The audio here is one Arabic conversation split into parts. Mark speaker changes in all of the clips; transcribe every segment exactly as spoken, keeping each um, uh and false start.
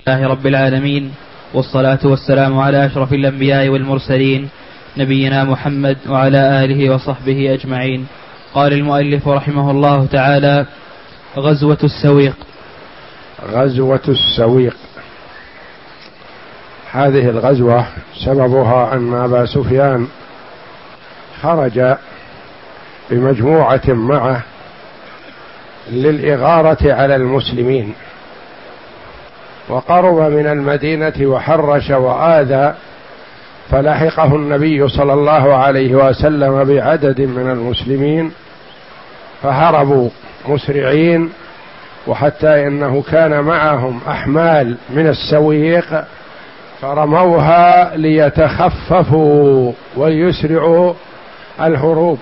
Speaker 1: لله رب العالمين، والصلاة والسلام على أشرف الأنبياء والمرسلين نبينا محمد وعلى آله وصحبه أجمعين. قال المؤلف رحمه الله تعالى: غزوة السويق.
Speaker 2: غزوة السويق هذه الغزوة سببها أن أبا سفيان خرج بمجموعة معه للإغارة على المسلمين، وقرب من المدينة وحرش وآذى، فلحقه النبي صلى الله عليه وسلم بعدد من المسلمين فهربوا مسرعين، وحتى إنه كان معهم أحمال من السويق فرموها ليتخففوا ويسرعوا الهروب،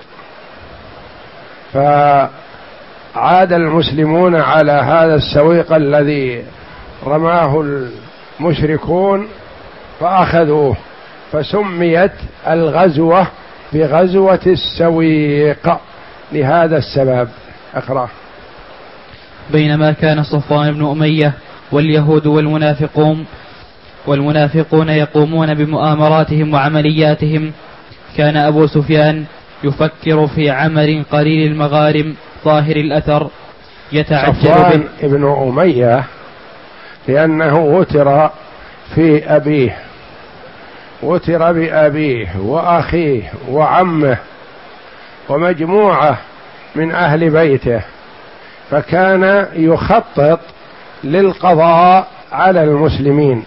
Speaker 2: فعاد المسلمون على هذا السويق الذي رماه المشركون فأخذوه، فسميت الغزوة بغزوة السويق لهذا السبب. أقرأ:
Speaker 1: بينما كان صفوان بن أمية واليهود والمنافقون والمنافقون يقومون بمؤامراتهم وعملياتهم، كان أبو سفيان يفكر في عمر قليل المغارم ظاهر الأثر يتعجل به.
Speaker 2: صفوان بن أمية لأنه وتر في أبيه، وتر بأبيه وأخيه وعمه ومجموعة من أهل بيته، فكان يخطط للقضاء على المسلمين،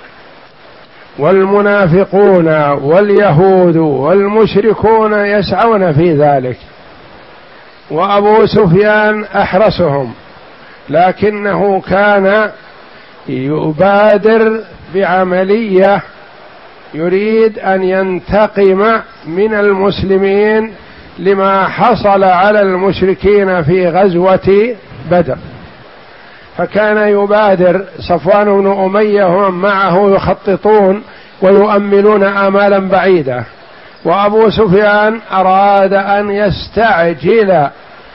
Speaker 2: والمنافقون واليهود والمشركون يسعون في ذلك، وأبو سفيان أحرسهم، لكنه كان يبادر بعملية يريد أن ينتقم من المسلمين لما حصل على المشركين في غزوة بدر، فكان يبادر صفوان بن أمية ومن معه يخططون ويؤملون آمالا بعيدة، وأبو سفيان أراد أن يستعجل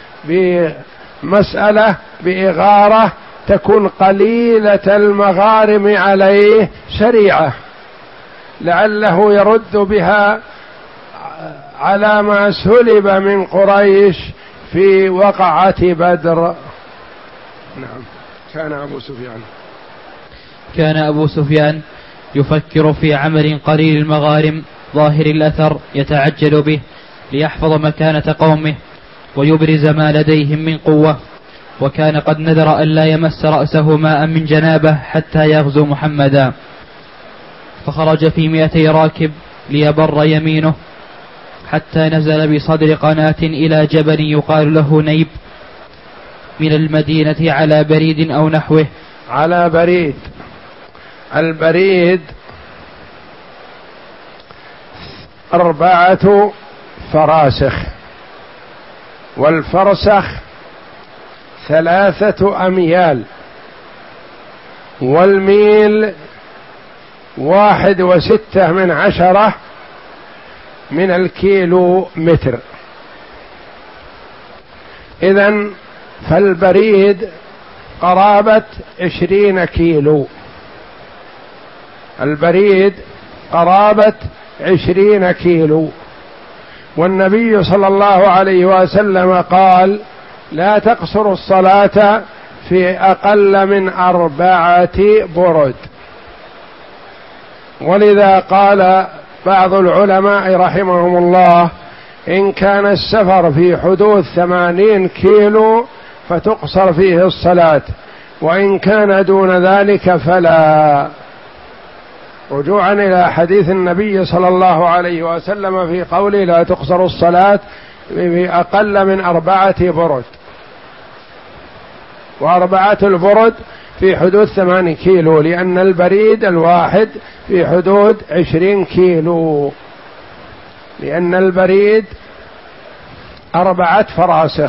Speaker 2: بمسألة بإغارة تكون قليلة المغارم عليه سريعة، لعله يرد بها على ما سلب من قريش في وقعة بدر. نعم. كان أبو سفيان
Speaker 1: كان أبو سفيان يفكر في عمر قليل المغارم ظاهر الأثر يتعجل به ليحفظ مكانة قومه ويبرز ما لديهم من قوة، وكان قد نذر أن لا يمس رأسه ماء من جنابه حتى يغزو محمدا، فخرج في مئتي راكب ليبر يمينه حتى نزل بصدر قناة إلى جبل يقال له نيب من المدينة على بريد أو نحوه.
Speaker 2: على بريد. البريد أربعة فراسخ، والفرسخ ثلاثة أميال، والميل واحد وستة من عشرة من الكيلو متر. إذن فالبريد قرابة عشرين كيلو، البريد قرابة عشرين كيلو، والنبي صلى الله عليه وسلم قال: لا تقصر الصلاة في أقل من أربعة برد. ولذا قال بعض العلماء رحمهم الله: إن كان السفر في حدود ثمانين كيلو فتقصر فيه الصلاة، وإن كان دون ذلك فلا، رجوعا إلى حديث النبي صلى الله عليه وسلم في قوله: لا تقصر الصلاة في أقل من أربعة برد، وأربعة البرد في حدود ثمانين كيلو، لأن البريد الواحد في حدود عشرين كيلو، لأن البريد أربعة فراسخ،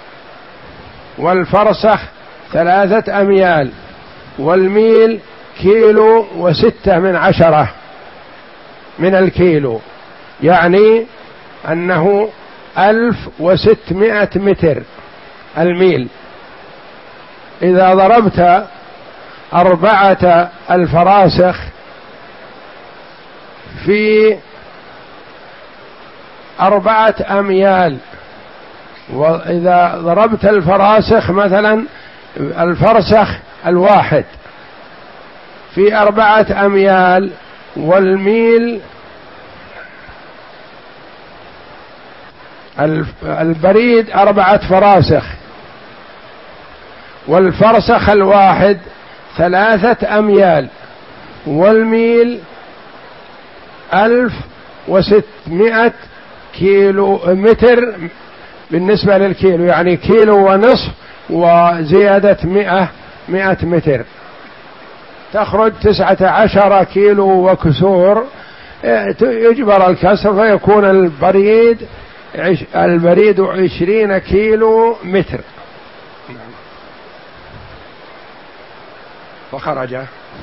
Speaker 2: والفرسخ ثلاثة أميال، والميل كيلو وستة من عشرة من الكيلو، يعني أنه ألف وستمائة متر الميل. إذا ضربت أربعة الفراسخ في أربعة أميال، وإذا ضربت الفراسخ مثلا الفرسخ الواحد في أربعة أميال، والميل البريد أربعة فراسخ، والفرسخ الواحد ثلاثة أميال، والميل ألف وستمائة كيلو متر بالنسبة للكيلو، يعني كيلو ونصف وزيادة مئة مئة متر، تخرج تسعة عشر كيلو وكسور، يجبر الكسر فيكون البريد البريد عشرين كيلو متر. فخرج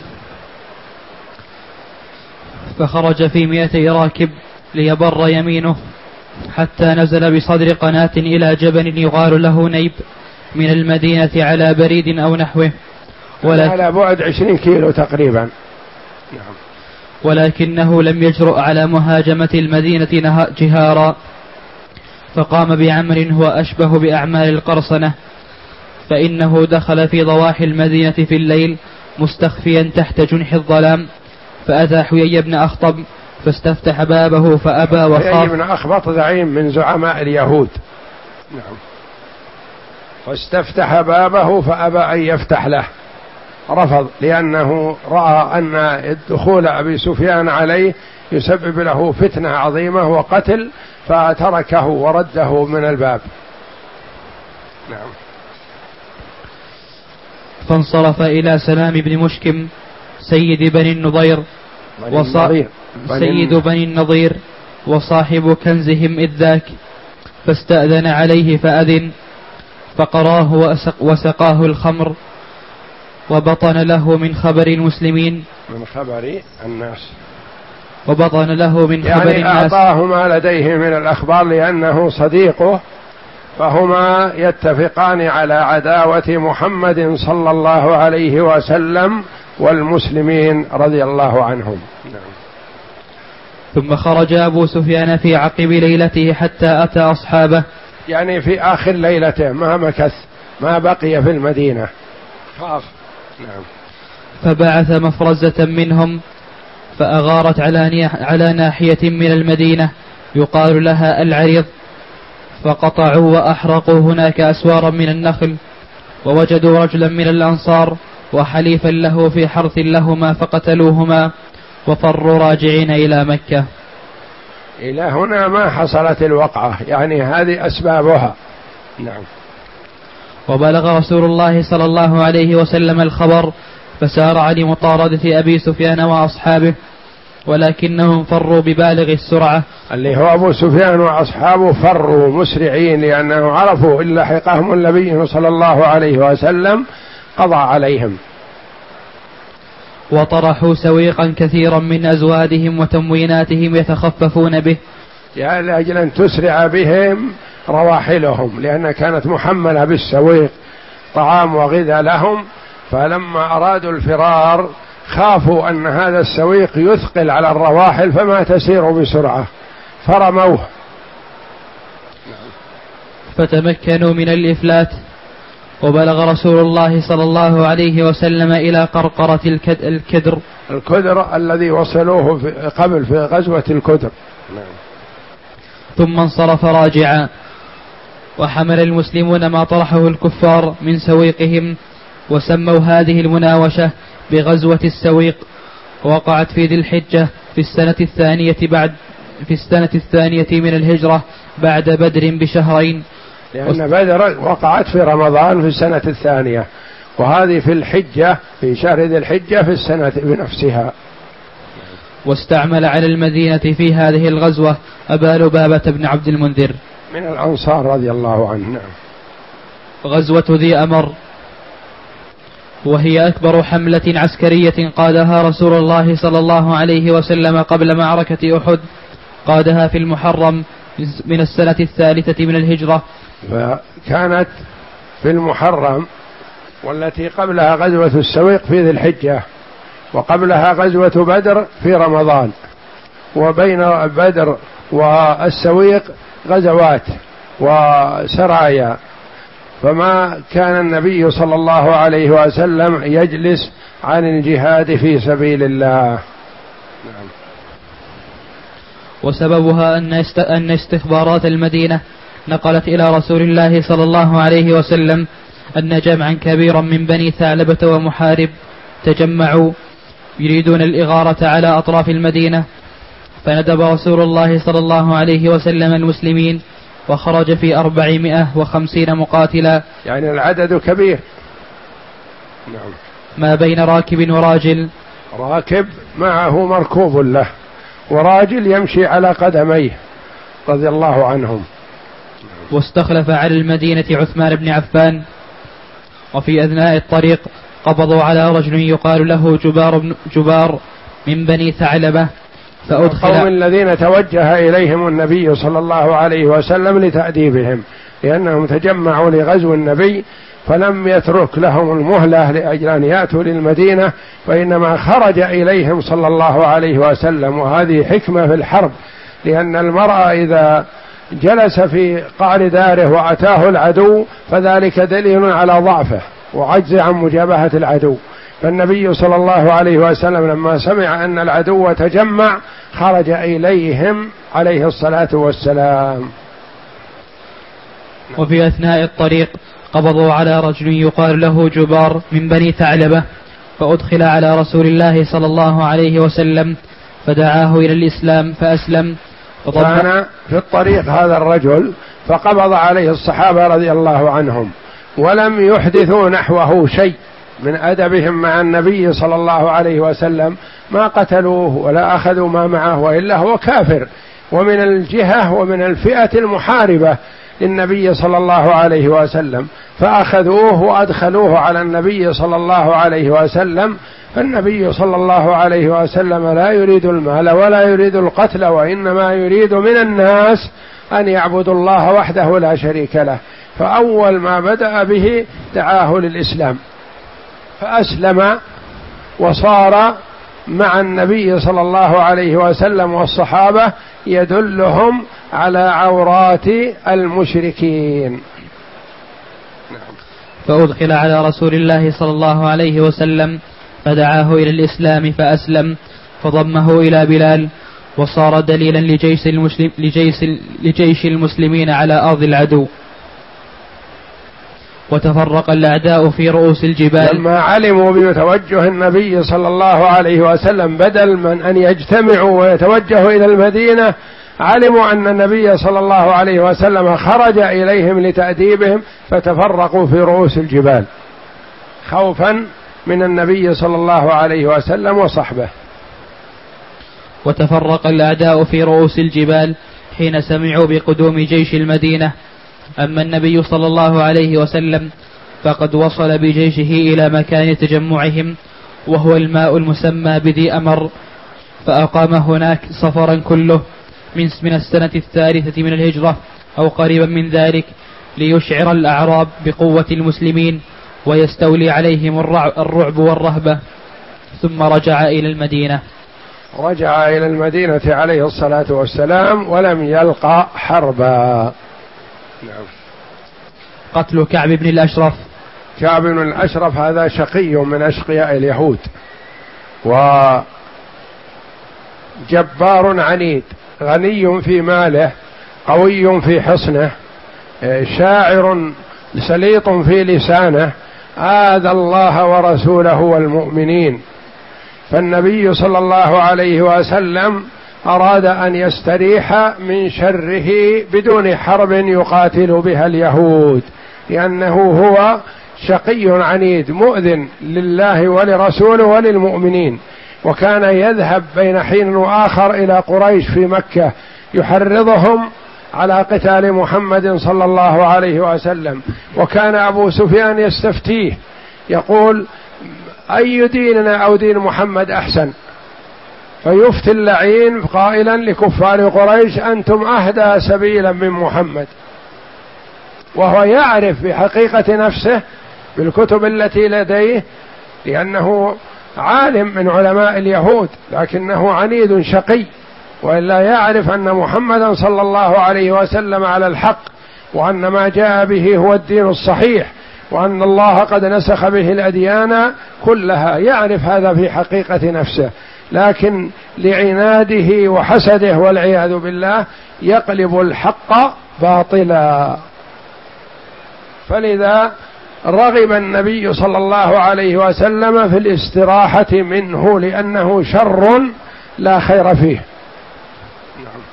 Speaker 1: فخرج في مئتي راكب ليبر يمينه، حتى نزل بصدر قناة إلى جبل يقال له نيب من المدينة على بريد أو نحوه،
Speaker 2: على بعد عشرين كيلو تقريبا.
Speaker 1: نعم. ولكنه لم يجرؤ على مهاجمة المدينة جهارا، فقام بعمر هو أشبه بأعمال القرصنة، فإنه دخل في ضواحي المدينة في الليل مستخفيا تحت جنح الظلام، فأتى حيي بن أخطب فاستفتح بابه فأبى وخاف.
Speaker 2: حيي بن أخطب زعيم من زعماء اليهود. نعم. فاستفتح بابه فأبى أن يفتح له، رفض، لأنه رأى أن الدخول أبي سفيان عليه يسبب له فتنة عظيمة وقتل، فتركه ورده من الباب. نعم.
Speaker 1: فانصرف إلى سلام بن مشكم سيد بني النضير وصا... سيد بني النضير وصاحب كنزهم إذ ذاك، فاستأذن عليه فأذن، فقراه وسق... وسقاه الخمر، وبطن له من خبر المسلمين
Speaker 2: من خبر الناس
Speaker 1: وبطن له من
Speaker 2: يعني
Speaker 1: خبر الناس،
Speaker 2: أعطاه ما لديه من الأخبار لأنه صديقه، فهما يتفقان على عداوة محمد صلى الله عليه وسلم والمسلمين رضي الله عنهم.
Speaker 1: ثم خرج أبو سفيان في عقب ليلته حتى أتى أصحابه،
Speaker 2: يعني في آخر ليلته، ما مكث، ما بقي في المدينة، خاف. نعم.
Speaker 1: فبعث مفرزة منهم فأغارت على على ناحية من المدينة يقال لها العريض، فقطعوا وأحرقوا هناك أسوارا من النخل، ووجدوا رجلا من الأنصار وحليفا له في حرث لهما فقتلوهما وفروا راجعين إلى مكة.
Speaker 2: إلى هنا ما حصلت الوقعة، يعني هذه أسبابها. نعم.
Speaker 1: وبلغ رسول الله صلى الله عليه وسلم الخبر، فسارع لمطاردة أبي سفيان وأصحابه، ولكنهم فروا ببالغ السرعة.
Speaker 2: اللي هو أبو سفيان وأصحابه فروا مسرعين، لأنه عرفوا إن لحقهم النبي صلى الله عليه وسلم قضى عليهم.
Speaker 1: وطرحوا سويقا كثيرا من أزوادهم وتمويناتهم يتخففون به،
Speaker 2: يعني لأجل أن تسرع بهم رواحلهم، لأن كانت محملة بالسويق طعام وغذاء لهم، فلما أرادوا الفرار خافوا أن هذا السويق يثقل على الرواحل فما تسير بسرعة، فرموه.
Speaker 1: فتمكنوا من الإفلات. وبلغ رسول الله صلى الله عليه وسلم إلى قرقرة الكدر
Speaker 2: الكدر الذي وصلوه في قبل في غزوة الكدر.
Speaker 1: ثم انصرف راجعا، وحمل المسلمون ما طرحه الكفار من سويقهم، وسموا هذه المناوشة بغزوة السويق، وقعت في ذي الحجة في السنة الثانية بعد في السنة الثانية من الهجرة بعد بدر بشهرين،
Speaker 2: لأن بدر وقعت في رمضان في السنة الثانية، وهذه في الحجة في شهر ذي الحجة في السنة بنفسها.
Speaker 1: واستعمل على المدينة في هذه الغزوة أبا لبابة بن عبد المنذر
Speaker 2: من الأنصار رضي الله عنه.
Speaker 1: غزوة ذي أمر، وهي أكبر حملة عسكرية قادها رسول الله صلى الله عليه وسلم قبل معركة أحد، قادها في المحرم من السنة الثالثة من الهجرة.
Speaker 2: فكانت في المحرم والتي قبلها غزوة السويق في ذي الحجة، وقبلها غزوة بدر في رمضان، وبين بدر والسويق غزوات وسرايا، فما كان النبي صلى الله عليه وسلم يجلس عن الجهاد في سبيل الله. نعم.
Speaker 1: وسببها أن استخبارات المدينة نقلت إلى رسول الله صلى الله عليه وسلم أن جمعا كبيرا من بني ثعلبة ومحارب تجمعوا يريدون الإغارة على أطراف المدينة، فندب رسول الله صلى الله عليه وسلم المسلمين، وخرج في أربعمائة وخمسين مقاتلا،
Speaker 2: يعني العدد كبير. نعم.
Speaker 1: ما بين راكب وراجل،
Speaker 2: راكب معه مركوب له، وراجل يمشي على قدميه رضي الله عنهم.
Speaker 1: واستخلف على المدينة عثمان بن عفان. وفي أثناء الطريق قبضوا على رجل يقال له جبار, بن جبار من بني ثعلبة، فأدخل
Speaker 2: القوم الذين توجه إليهم النبي صلى الله عليه وسلم لتأديبهم، لأنهم تجمعوا لغزو النبي، فلم يترك لهم المهلة لأجل أن يأتوا للمدينة، وإنما خرج إليهم صلى الله عليه وسلم. وهذه حكمة في الحرب، لأن المرء إذا جلس في قعر داره وأتاه العدو فذلك دليل على ضعفه وعجز عن مجابهة العدو. فالنبي صلى الله عليه وسلم لما سمع أن العدو تجمع خرج إليهم عليه الصلاة والسلام.
Speaker 1: وفي أثناء الطريق قبضوا على رجل يقال له جبار من بني ثعلبة، فأدخل على رسول الله صلى الله عليه وسلم، فدعاه إلى الإسلام فأسلم.
Speaker 2: كان في الطريق هذا الرجل فقبض عليه الصحابة رضي الله عنهم، ولم يحدثوا نحوه شيء من أدبهم مع النبي صلى الله عليه وسلم، ما قتلوه ولا أخذوا ما معه، وإلا هو كافر ومن الجهة ومن الفئة المحاربة للنبي صلى الله عليه وسلم، فأخذوه وأدخلوه على النبي صلى الله عليه وسلم. فالنبي صلى الله عليه وسلم لا يريد المال ولا يريد القتل، وإنما يريد من الناس أن يعبدوا الله وحده لا شريك له. فأول ما بدأ به دعاه للإسلام، فأسلم وصار مع النبي صلى الله عليه وسلم والصحابة يدلهم على عورات المشركين.
Speaker 1: فأدخل على رسول الله صلى الله عليه وسلم، فدعاه إلى الإسلام فأسلم، فضمه إلى بلال، وصار دليلا لجيش, المسلم لجيش, لجيش المسلمين على أرض العدو. وتفرق الأعداء في رؤوس الجبال.
Speaker 2: لما علموا بتوجه النبي صلى الله عليه وسلم، بدل من أن يجتمعوا ويتوجهوا إلى المدينة، علموا أن النبي صلى الله عليه وسلم خرج إليهم لتأديبهم، فتفرقوا في رؤوس الجبال خوفا من النبي صلى الله عليه وسلم وصحبه.
Speaker 1: وتفرق الأعداء في رؤوس الجبال حين سمعوا بقدوم جيش المدينة. أما النبي صلى الله عليه وسلم فقد وصل بجيشه إلى مكان تجمعهم، وهو الماء المسمى بذي أمر، فأقام هناك سفرا كله من السنة الثالثة من الهجرة أو قريبا من ذلك، ليشعر الأعراب بقوة المسلمين ويستولي عليهم الرعب والرهبة، ثم رجع إلى المدينة.
Speaker 2: رجع إلى المدينة عليه الصلاة والسلام ولم يلقى حربا. نعم.
Speaker 1: قتل كعب بن الأشرف.
Speaker 2: كعب بن الأشرف هذا شقي من أشقياء اليهود، وجبار عنيد، غني في ماله، قوي في حصنه، شاعر سليط في لسانه، آذى الله ورسوله والمؤمنين. فالنبي صلى الله عليه وسلم أراد أن يستريح من شره بدون حرب يقاتل بها اليهود، لأنه هو شقي عنيد مؤذن لله ولرسوله وللمؤمنين. وكان يذهب بين حين وآخر إلى قريش في مكة يحرضهم على قتال محمد صلى الله عليه وسلم. وكان أبو سفيان يستفتيه يقول: أي ديننا أو دين محمد أحسن؟ فيفتي اللعين قائلا لكفار قريش: أنتم أهدى سبيلا من محمد. وهو يعرف بحقيقة نفسه بالكتب التي لديه، لأنه عالم من علماء اليهود، لكنه عنيد شقي، وإلا يعرف أن محمدا صلى الله عليه وسلم على الحق، وأن ما جاء به هو الدين الصحيح، وأن الله قد نسخ به الأديان كلها، يعرف هذا في حقيقة نفسه، لكن لعناده وحسده والعياذ بالله يقلب الحق باطلا. فلذا رغب النبي صلى الله عليه وسلم في الاستراحة منه، لأنه شر لا خير فيه. نعم.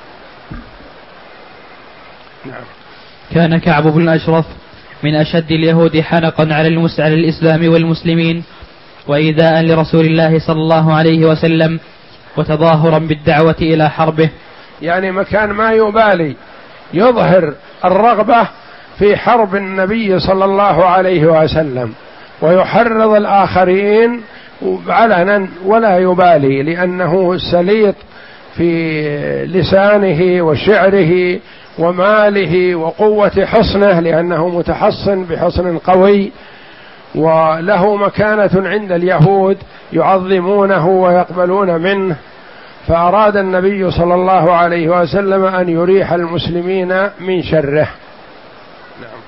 Speaker 1: نعم. كان كعب بن الأشرف من أشد اليهود حنقا على على الإسلام والمسلمين، وإيذاء لرسول الله صلى الله عليه وسلم، وتظاهرا بالدعوة إلى حربه.
Speaker 2: يعني مكان ما يبالي يظهر الرغبة في حرب النبي صلى الله عليه وسلم، ويحرض الآخرين علنا ولا يبالي، لأنه سليط في لسانه وشعره وماله وقوة حصنه، لأنه متحصن بحصن قوي، وله مكانة عند اليهود يعظمونه ويقبلون منه. فأراد النبي صلى الله عليه وسلم أن يريح المسلمين من شره. نعم.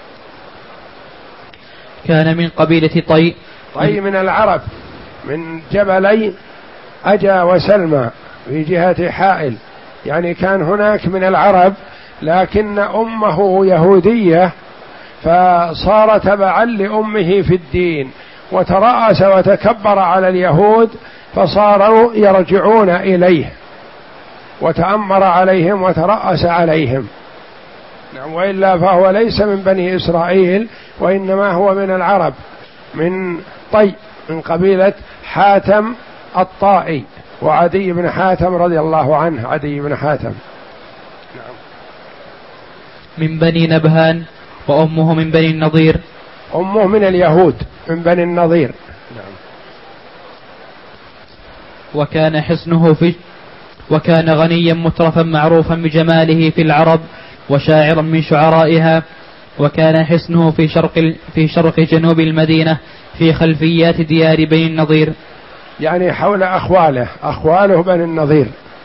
Speaker 1: كان من قبيلة طي.
Speaker 2: طي من العرب، من جبلي أجا وسلمى في جهة حائل، يعني كان هناك من العرب، لكن أمه يهودية، فصار تبعا لأمه في الدين، وترأس وتكبر على اليهود، فصاروا يرجعون إليه، وتأمر عليهم وترأس عليهم. نعم. وإلا فهو ليس من بني إسرائيل، وإنما هو من العرب، من طي، من قبيلة حاتم الطائي، وعدي بن حاتم رضي الله عنه، عدي بن حاتم.
Speaker 1: نعم. من بني نبهان، وأمه من بني النضير.
Speaker 2: أمه من اليهود من بني النضير. نعم.
Speaker 1: وكان حصنه في وكان غنيا مترفا معروفا بجماله في العرب، وشاعرا من شعرائها. وكان حصنه في شرق في شرق جنوب المدينة، في خلفيات ديار بني النضير،
Speaker 2: يعني حول أخواله أخواله بني النضير.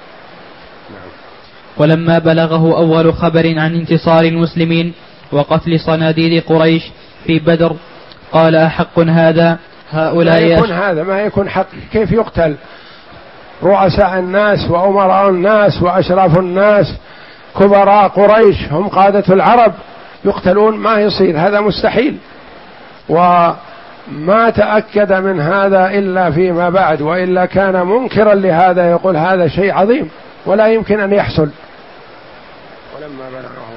Speaker 1: ولما بلغه أول خبر عن انتصار المسلمين وقتل صناديد قريش في بدر، قال: أحق هذا هؤلاء؟
Speaker 2: ما يكون هذا ما يكون حق، كيف يقتل رؤساء الناس وأمراء الناس وأشراف الناس كبراء قريش، هم قادة العرب، يقتلون؟ ما يصير، هذا مستحيل. وما تأكد من هذا إلا فيما بعد، وإلا كان منكرا لهذا، يقول هذا شيء عظيم ولا يمكن أن يحصل. ولما بلغه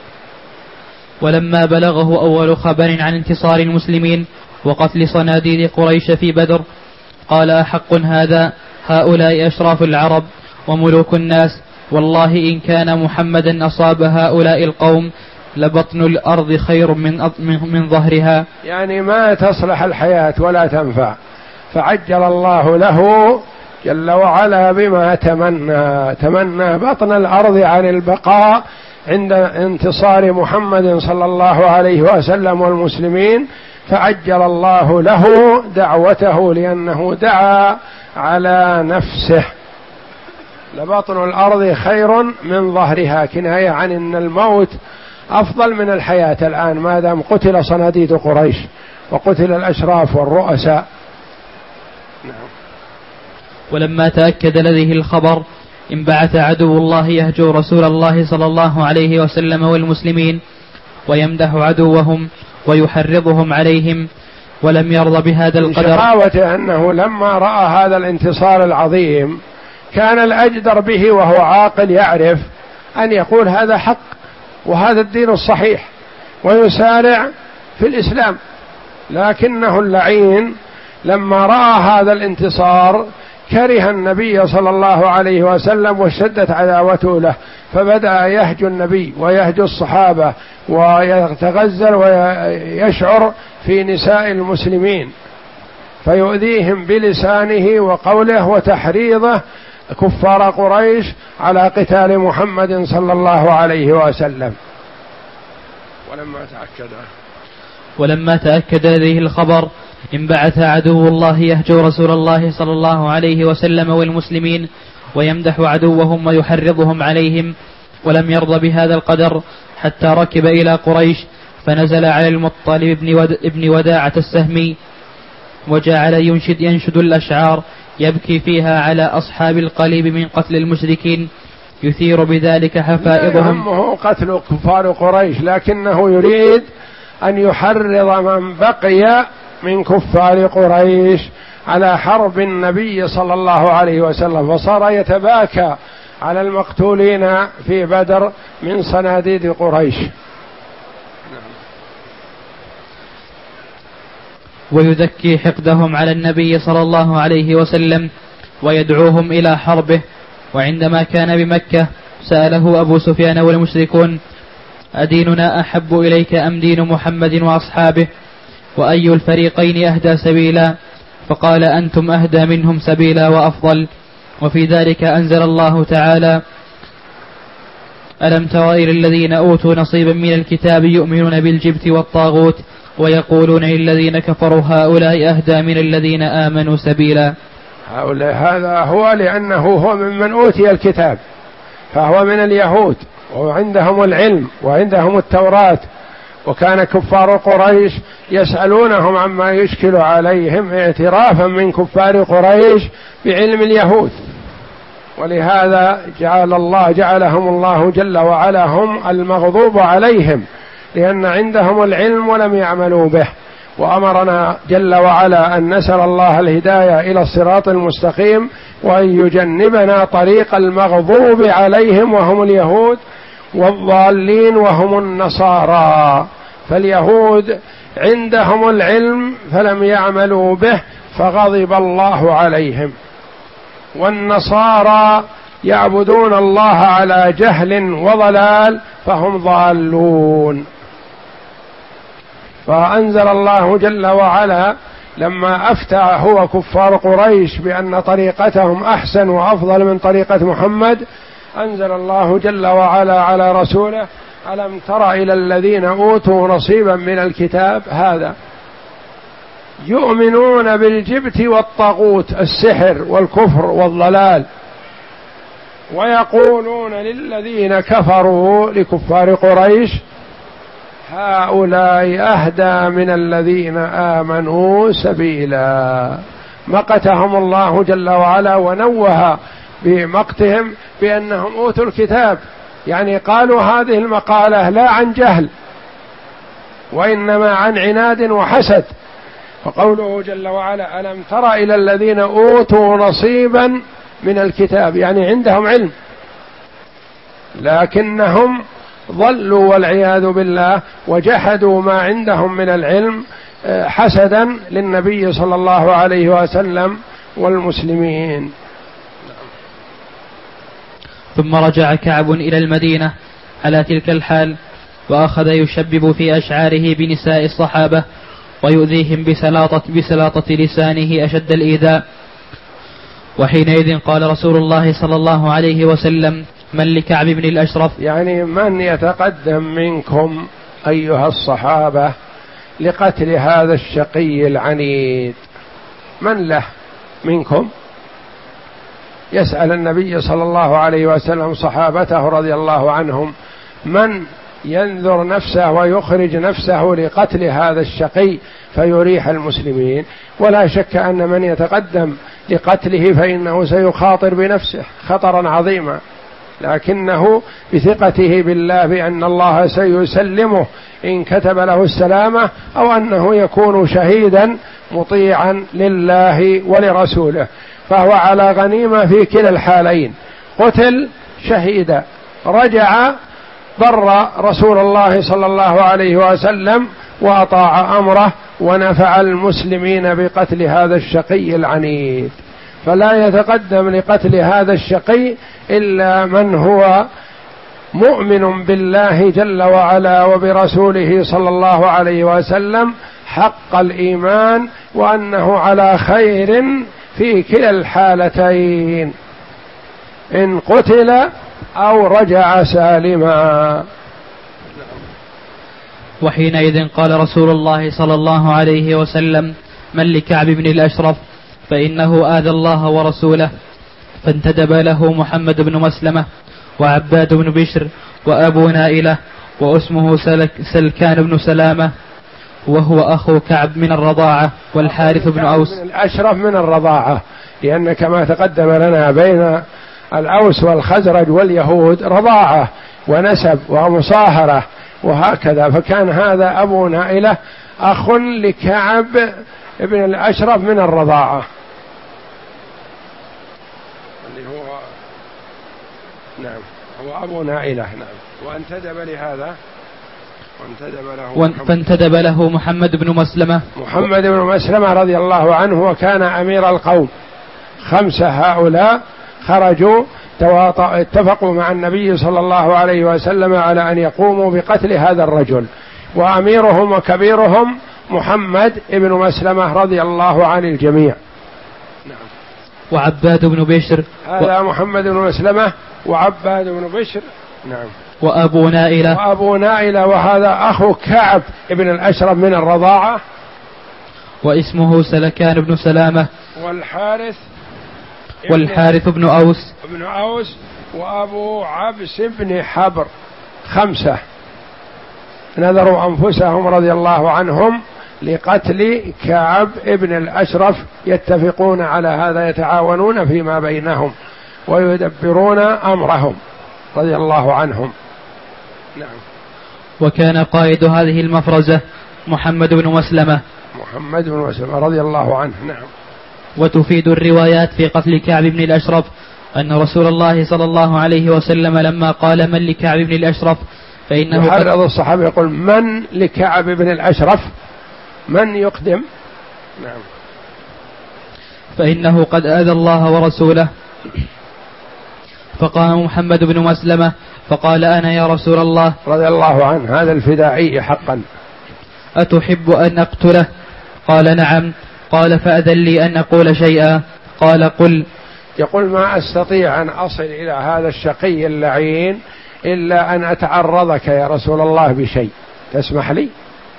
Speaker 1: ولما بلغه أول خبر عن انتصار المسلمين وقتل صناديد قريش في بدر، قال: أحق هذا هؤلاء أشراف العرب وملوك الناس، والله إن كان محمدا أصاب هؤلاء القوم لبطن الأرض خير من من ظهرها.
Speaker 2: يعني ما تصلح الحياة ولا تنفع، فعجل الله له جل وعلا بما تمنى، تمنى بطن الأرض عن البقاء عند انتصار محمد صلى الله عليه وسلم والمسلمين، فعجل الله له دعوته، لأنه دعا على نفسه. لبطن الأرض خير من ظهرها، كناية عن أن الموت أفضل من الحياة الآن، ما دام قتل صناديد قريش وقتل الأشراف والرؤساء.
Speaker 1: ولما تأكد لديه الخبر انبعث عدو الله يهجو رسول الله صلى الله عليه وسلم والمسلمين، ويمدح عدوهم ويحرضهم عليهم، ولم يرضى بهذا القدر.
Speaker 2: من شقاوته أنه لما رأى هذا الانتصار العظيم كان الأجدر به وهو عاقل يعرف أن يقول هذا حق وهذا الدين الصحيح ويسارع في الإسلام، لكنه اللعين لما رأى هذا الانتصار كره النبي صلى الله عليه وسلم واشتدت عداوته له، فبدأ يهجو النبي ويهجو الصحابة ويتغزل ويشعر في نساء المسلمين، فيؤذيهم بلسانه وقوله وتحريضه كفار قريش على قتال محمد صلى الله عليه وسلم. ولما تأكد
Speaker 1: ولما تأكد هذه الخبر انبعث عدو الله يهجو رسول الله صلى الله عليه وسلم والمسلمين ويمدح عدوهم ويحرضهم عليهم، ولم يرضى بهذا القدر حتى ركب إلى قريش فنزل على المطلب ابن وداعة السهمي وجعل ينشد, ينشد الأشعار يبكي فيها على أصحاب القليب من قتل المشركين يثير بذلك حفائظهم.
Speaker 2: يهمه قتل كفار قريش، لكنه يريد أن يحرض من بقي من كفار قريش على حرب النبي صلى الله عليه وسلم، فصار يتباكى على المقتولين في بدر من صناديد قريش.
Speaker 1: ويذكي حقدهم على النبي صلى الله عليه وسلم ويدعوهم إلى حربه. وعندما كان بمكة سأله أبو سفيان والمشركون: أديننا أحب إليك أم دين محمد وأصحابه؟ وأي الفريقين أهدى سبيلا؟ فقال: أنتم أهدى منهم سبيلا وأفضل. وفي ذلك أنزل الله تعالى: ألم تر إلى الذين أوتوا نصيبا من الكتاب يؤمنون بالجبت والطاغوت ويقولون للذين كفروا هؤلاء أهدى من الذين آمنوا سبيلا.
Speaker 2: هؤلاء هذا هو لأنه هو ممن أوتي الكتاب، فهو من اليهود وعندهم العلم وعندهم التوراة، وكان كفار قريش يسألونهم عما يشكل عليهم اعترافا من كفار قريش بعلم اليهود، ولهذا جعل الله جعلهم الله جل وعلا هم المغضوب عليهم لأن عندهم العلم ولم يعملوا به. وأمرنا جل وعلا أن نسأل الله الهداية إلى الصراط المستقيم وأن يجنبنا طريق المغضوب عليهم وهم اليهود والضالين وهم النصارى. فاليهود عندهم العلم فلم يعملوا به فغضب الله عليهم، والنصارى يعبدون الله على جهل وضلال فهم ضالون. فأنزل الله جل وعلا لما أفتى هو كفار قريش بأن طريقتهم أحسن وأفضل من طريقة محمد، أنزل الله جل وعلا على رسوله: ألم تر إلى الذين أوتوا نصيبا من الكتاب هذا يؤمنون بالجبت والطاغوت السحر والكفر والضلال ويقولون للذين كفروا لكفار قريش هؤلاء أهدى من الذين آمنوا سبيلا. مقتهم الله جل وعلا ونوه بمقتهم بأنهم أوتوا الكتاب، يعني قالوا هذه المقالة لا عن جهل وإنما عن عناد وحسد. فقوله جل وعلا: ألم تر إلى الذين أوتوا نصيبا من الكتاب، يعني عندهم علم لكنهم ضلوا والعياذ بالله وجحدوا ما عندهم من العلم حسدا للنبي صلى الله عليه وسلم والمسلمين.
Speaker 1: ثم رجع كعب إلى المدينة على تلك الحال، وأخذ يشبب في أشعاره بنساء الصحابة ويؤذيهم بسلاطة, بسلاطة لسانه أشد الإيذاء. وحينئذ قال رسول الله صلى الله عليه وسلم: من لكعب بن الأشرف؟
Speaker 2: يعني من يتقدم منكم أيها الصحابة لقتل هذا الشقي العنيد؟ من له منكم؟ يسأل النبي صلى الله عليه وسلم صحابته رضي الله عنهم: من ينذر نفسه ويخرج نفسه لقتل هذا الشقي فيريح المسلمين؟ ولا شك أن من يتقدم لقتله فإنه سيخاطر بنفسه خطرا عظيما، لكنه بثقته بالله بأن الله سيسلمه إن كتب له السلامة، أو أنه يكون شهيدا مطيعا لله ولرسوله، فهو على غنيمة في كلا الحالين: قتل شهيدا، رجع بر رسول الله صلى الله عليه وسلم وأطاع أمره ونفع المسلمين بقتل هذا الشقي العنيد. فلا يتقدم لقتل هذا الشقي إلا من هو مؤمن بالله جل وعلا وبرسوله صلى الله عليه وسلم حق الإيمان، وأنه على خير في كلا الحالتين، إن قتل أو رجع سالما.
Speaker 1: وحينئذ قال رسول الله صلى الله عليه وسلم: من لكعب بن الأشرف؟ فإنه آذى الله ورسوله. فانتدب له محمد بن مسلمة وعباد بن بشر وأبو نائلة واسمه سلك سلكان بن سلامة وهو أخو كعب من الرضاعة، والحارث بن أوس
Speaker 2: من الأشرف من الرضاعة، لأن كما تقدم لنا بين الأوس والخزرج واليهود رضاعة ونسب ومصاهرة وهكذا، فكان هذا أبو نائلة أخ لكعب ابن الأشرف من الرضاعة اللي هو نعم هو أبو نائلة. نعم. وانتدب لهذا وانتدب له
Speaker 1: فانتدب له محمد بن مسلمة
Speaker 2: محمد بن مسلمة رضي الله عنه، وكان أمير القوم. خمسة هؤلاء خرجوا اتفقوا مع النبي صلى الله عليه وسلم على أن يقوموا بقتل هذا الرجل، وأميرهم وكبيرهم محمد بن مسلمة رضي الله عن الجميع.
Speaker 1: نعم. وعباد بن بشر
Speaker 2: هذا و... محمد بن مسلمة وعباد بن بشر. نعم.
Speaker 1: وأبو نائلة
Speaker 2: وأبو نائلة وهذا أخو كعب ابن الأشرف من الرضاعة،
Speaker 1: واسمه سلكان بن سلامة.
Speaker 2: والحارث
Speaker 1: والحارث بن أوس
Speaker 2: ابن أوس وأبو عبس بن حبر. خمسة نذروا أنفسهم رضي الله عنهم لقتل كعب ابن الأشرف، يتفقون على هذا، يتعاونون فيما بينهم ويدبرون أمرهم رضي الله عنهم. نعم.
Speaker 1: وكان قائد هذه المفرزة محمد بن مسلمة
Speaker 2: محمد بن مسلمة رضي الله عنه. نعم.
Speaker 1: وتفيد الروايات في قتل كعب بن الأشرف أن رسول الله صلى الله عليه وسلم لما قال: من لكعب بن الأشرف؟ فإنه
Speaker 2: يحرض الصحابة يقول: من لكعب بن الأشرف؟ من يقدم؟ نعم.
Speaker 1: فإنه قد آذى الله ورسوله. فقام محمد بن مسلمة فقال: أنا يا رسول الله.
Speaker 2: رضي الله عنه، هذا الفدائي حقا.
Speaker 1: أتحب أن أقتله؟ قال: نعم. قال: فأذن لي أن أقول شيئا. قال: قل.
Speaker 2: يقول: ما أستطيع أن أصل إلى هذا الشقي اللعين إلا أن أتعرضك يا رسول الله بشيء، تسمح لي؟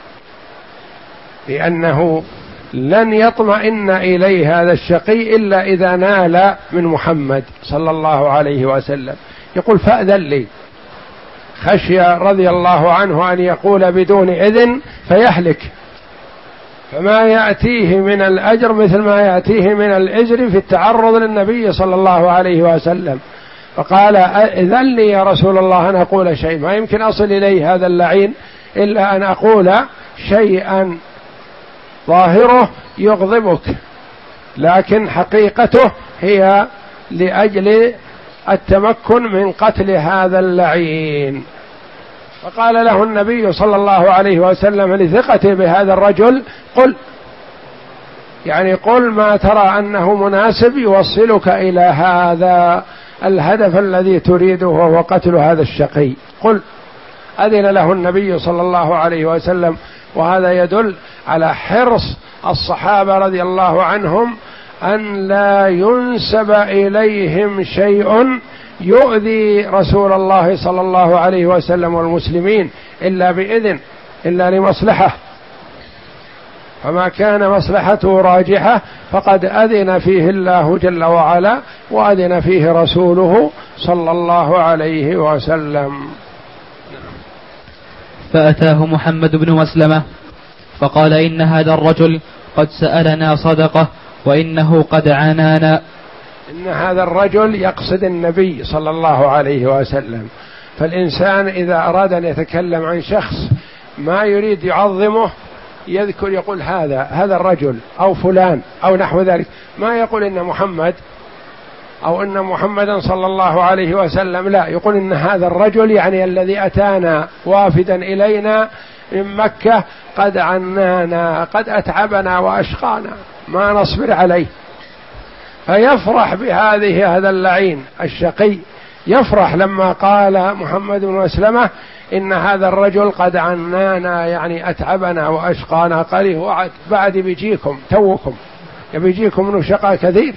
Speaker 2: لأنه لن يطمئن إليه هذا الشقي إلا إذا نال من محمد صلى الله عليه وسلم. يقول: فأذن لي، خشي رضي الله عنه أن يقول بدون إذن فيهلك، فما يأتيه من الأجر مثل ما يأتيه من الإزر في التعرض للنبي صلى الله عليه وسلم. فقال: إذن لي يا رسول الله أن أقول شيء، ما يمكن أصل إليه هذا اللعين إلا أن أقول شيئا ظاهره يغضبك، لكن حقيقته هي لأجل التمكن من قتل هذا اللعين. فقال له النبي صلى الله عليه وسلم لثقته بهذا الرجل: قل، يعني قل ما ترى أنه مناسب يوصلك إلى هذا الهدف الذي تريده وهو قتل هذا الشقي، قل. أذن له النبي صلى الله عليه وسلم، وهذا يدل على حرص الصحابة رضي الله عنهم أن لا ينسب إليهم شيء يؤذي رسول الله صلى الله عليه وسلم والمسلمين إلا بإذن، إلا لمصلحة، فما كان مصلحته راجحة فقد أذن فيه الله جل وعلا وأذن فيه رسوله صلى الله عليه وسلم.
Speaker 1: فأتاه محمد بن مسلمة فقال: إن هذا الرجل قد سألنا صدقة وإنه قد عنانا.
Speaker 2: إن هذا الرجل يقصد النبي صلى الله عليه وسلم. فالإنسان إذا أراد أن يتكلم عن شخص ما يريد يعظمه يذكر، يقول هذا هذا الرجل أو فلان أو نحو ذلك، ما يقول إن محمد أو إن محمدا صلى الله عليه وسلم، لا، يقول إن هذا الرجل، يعني الذي أتانا وافدا إلينا من مكة قد عنانا، قد أتعبنا وأشقانا، ما نصبر عليه. فيفرح بهذه هذا اللعين الشقي، يفرح لما قال محمد بن مسلمة إن هذا الرجل قد عنانا، يعني أتعبنا وأشقانا. قال: هو بعد بيجيكم توكم، يبيجيكم نشقى كثير.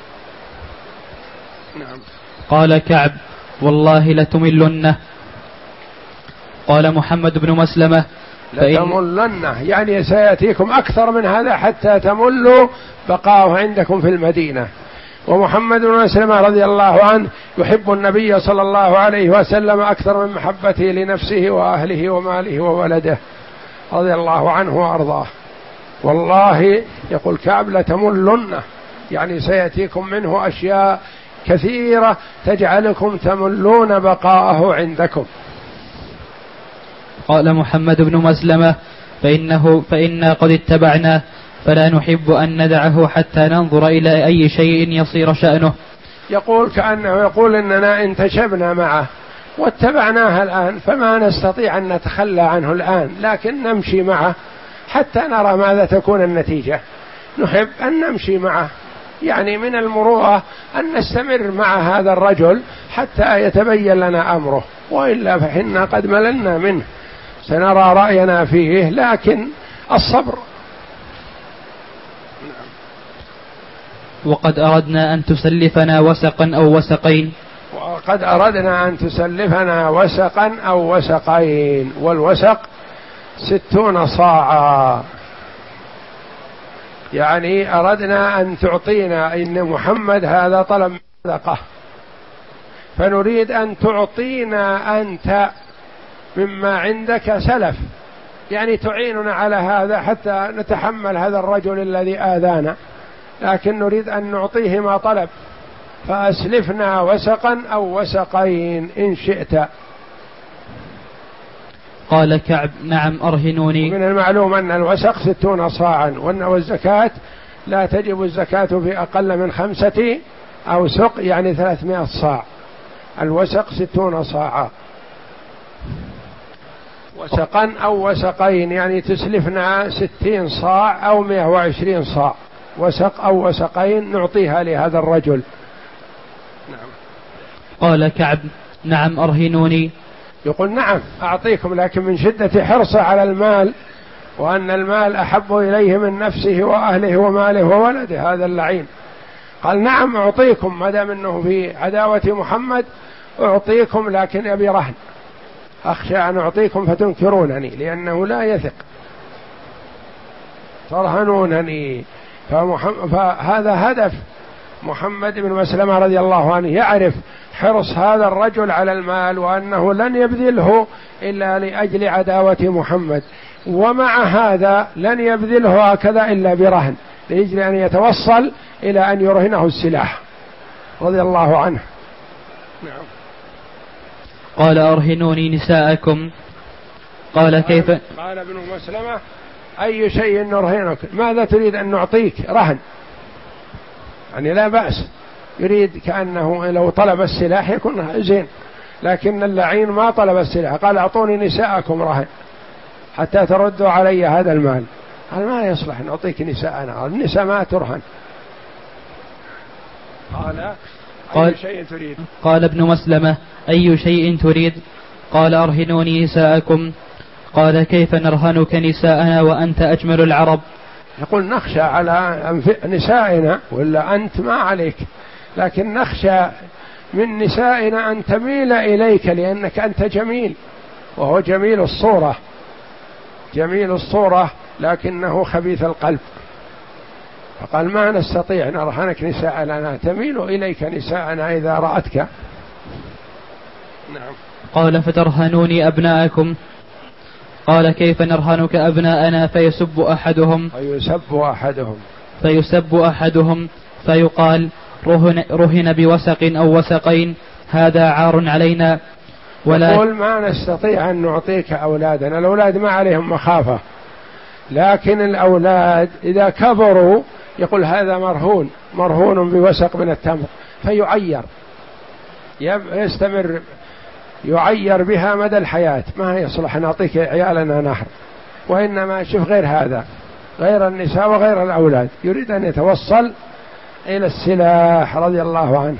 Speaker 2: نعم.
Speaker 1: قال كعب: والله لتملنه. قال محمد بن مسلمة:
Speaker 2: لتملنه يعني سيأتيكم أكثر من هذا حتى تملوا بقاءه عندكم في المدينة. ومحمد بن مسلمة رضي الله عنه يحب النبي صلى الله عليه وسلم أكثر من محبته لنفسه وأهله وماله وولده رضي الله عنه وأرضاه. والله يقول كعب لتملنه يعني سيأتيكم منه أشياء كثيرة تجعلكم تملون بقاءه عندكم.
Speaker 1: قال محمد بن مسلمة فإنه فإنا قد اتبعناه فلا نحب أن ندعه حتى ننظر إلى أي شيء يصير شأنه.
Speaker 2: يقول كأنه يقول إننا انتشبنا معه واتبعناه الآن فما نستطيع أن نتخلى عنه الآن، لكن نمشي معه حتى نرى ماذا تكون النتيجة. نحب أن نمشي معه يعني من المروءة أن نستمر مع هذا الرجل حتى يتبين لنا أمره، وإلا فإنا قد مللنا منه سنرى رأينا فيه، لكن الصبر.
Speaker 1: وقد أردنا أن تسلفنا وسقا أو وسقين
Speaker 2: وقد أردنا أن تسلفنا وسقا أو وسقين، والوسق ستون صاعا، يعني أردنا أن تعطينا، إن محمد هذا طلب صدقة فنريد أن تعطينا أنت مما عندك سلف، يعني تعيننا على هذا حتى نتحمل هذا الرجل الذي آذانا، لكن نريد أن نعطيه ما طلب، فأسلفنا وسقا أو وسقين إن شئت.
Speaker 1: قال كعب نعم أرهنوني.
Speaker 2: من المعلوم أن الوسق ستون صاعا، وأن الزكاة لا تجب الزكاة في أقل من خمسة أوسق يعني ثلاثمائة صاع، الوسق ستون صاعا. وسقا أو وسقين يعني تسلفنا ستين صاع أو مئة وعشرين صاع، وسق أو وسقين نعطيها لهذا الرجل.
Speaker 1: نعم. قال كعب نعم أرهنوني.
Speaker 2: يقول نعم أعطيكم، لكن من شدة حرصه على المال وأن المال أحب إليه من نفسه وأهله وماله وولده هذا اللعين، قال نعم أعطيكم ما دام أنه في عداوة محمد أعطيكم، لكن أبي رهن، أخشى أن أعطيكم فتنكرونني لأنه لا يثق، ترهنونني. فهذا هدف محمد بن مسلمة رضي الله عنه، يعرف حرص هذا الرجل على المال وأنه لن يبذله إلا لأجل عداوة محمد، ومع هذا لن يبذله هكذا إلا برهن لأجل أن يتوصل إلى أن يرهنه السلاح رضي الله عنه. نعم.
Speaker 1: قال أرهنوني نساءكم. قال كيف؟
Speaker 2: قال ابن مسلمة أي شيء نرهنك، ماذا تريد أن نعطيك رهن؟ يعني لا بأس، يريد كأنه لو طلب السلاح يكون زين، لكن اللعين ما طلب السلاح، قال أعطوني نساءكم رهن حتى تردوا علي هذا المال. قال ما يصلح نعطيك نساءنا، النساء ما ترهن. قال أي شيء تريد؟
Speaker 1: قال ابن مسلمة أي شيء تريد؟ قال أرهنوني نساءكم. قال كيف نرهنك نساءنا وأنت أجمل العرب؟
Speaker 2: يقول نخشى على نسائنا ولا أنت ما عليك، لكن نخشى من نسائنا أن تميل إليك لأنك أنت جميل، وهو جميل الصورة جميل الصورة لكنه خبيث القلب. فقال ما نستطيع نرهنك نساءنا، تميل إليك نساءنا إذا رأتك.
Speaker 1: نعم. قال فترهنوني أبناءكم. قال كيف نرهنك أبناءنا فيسب أحدهم
Speaker 2: فيسب أحدهم
Speaker 1: فيسب أحدهم فيقال رهن, رهن بوسق أو وسقين هذا عار علينا.
Speaker 2: ولا يقول ما نستطيع أن نعطيك أولادنا، الأولاد ما عليهم مخافة، لكن الأولاد إذا كبروا يقول هذا مرهون مرهون بوسق من التمر، فيعير يستمر يعير بها مدى الحياة، ما يصلح نعطيك عيالنا نحر، وإنما شوف غير هذا، غير النساء وغير الأولاد، يريد أن يتوصل إلى السلاح رضي الله عنه.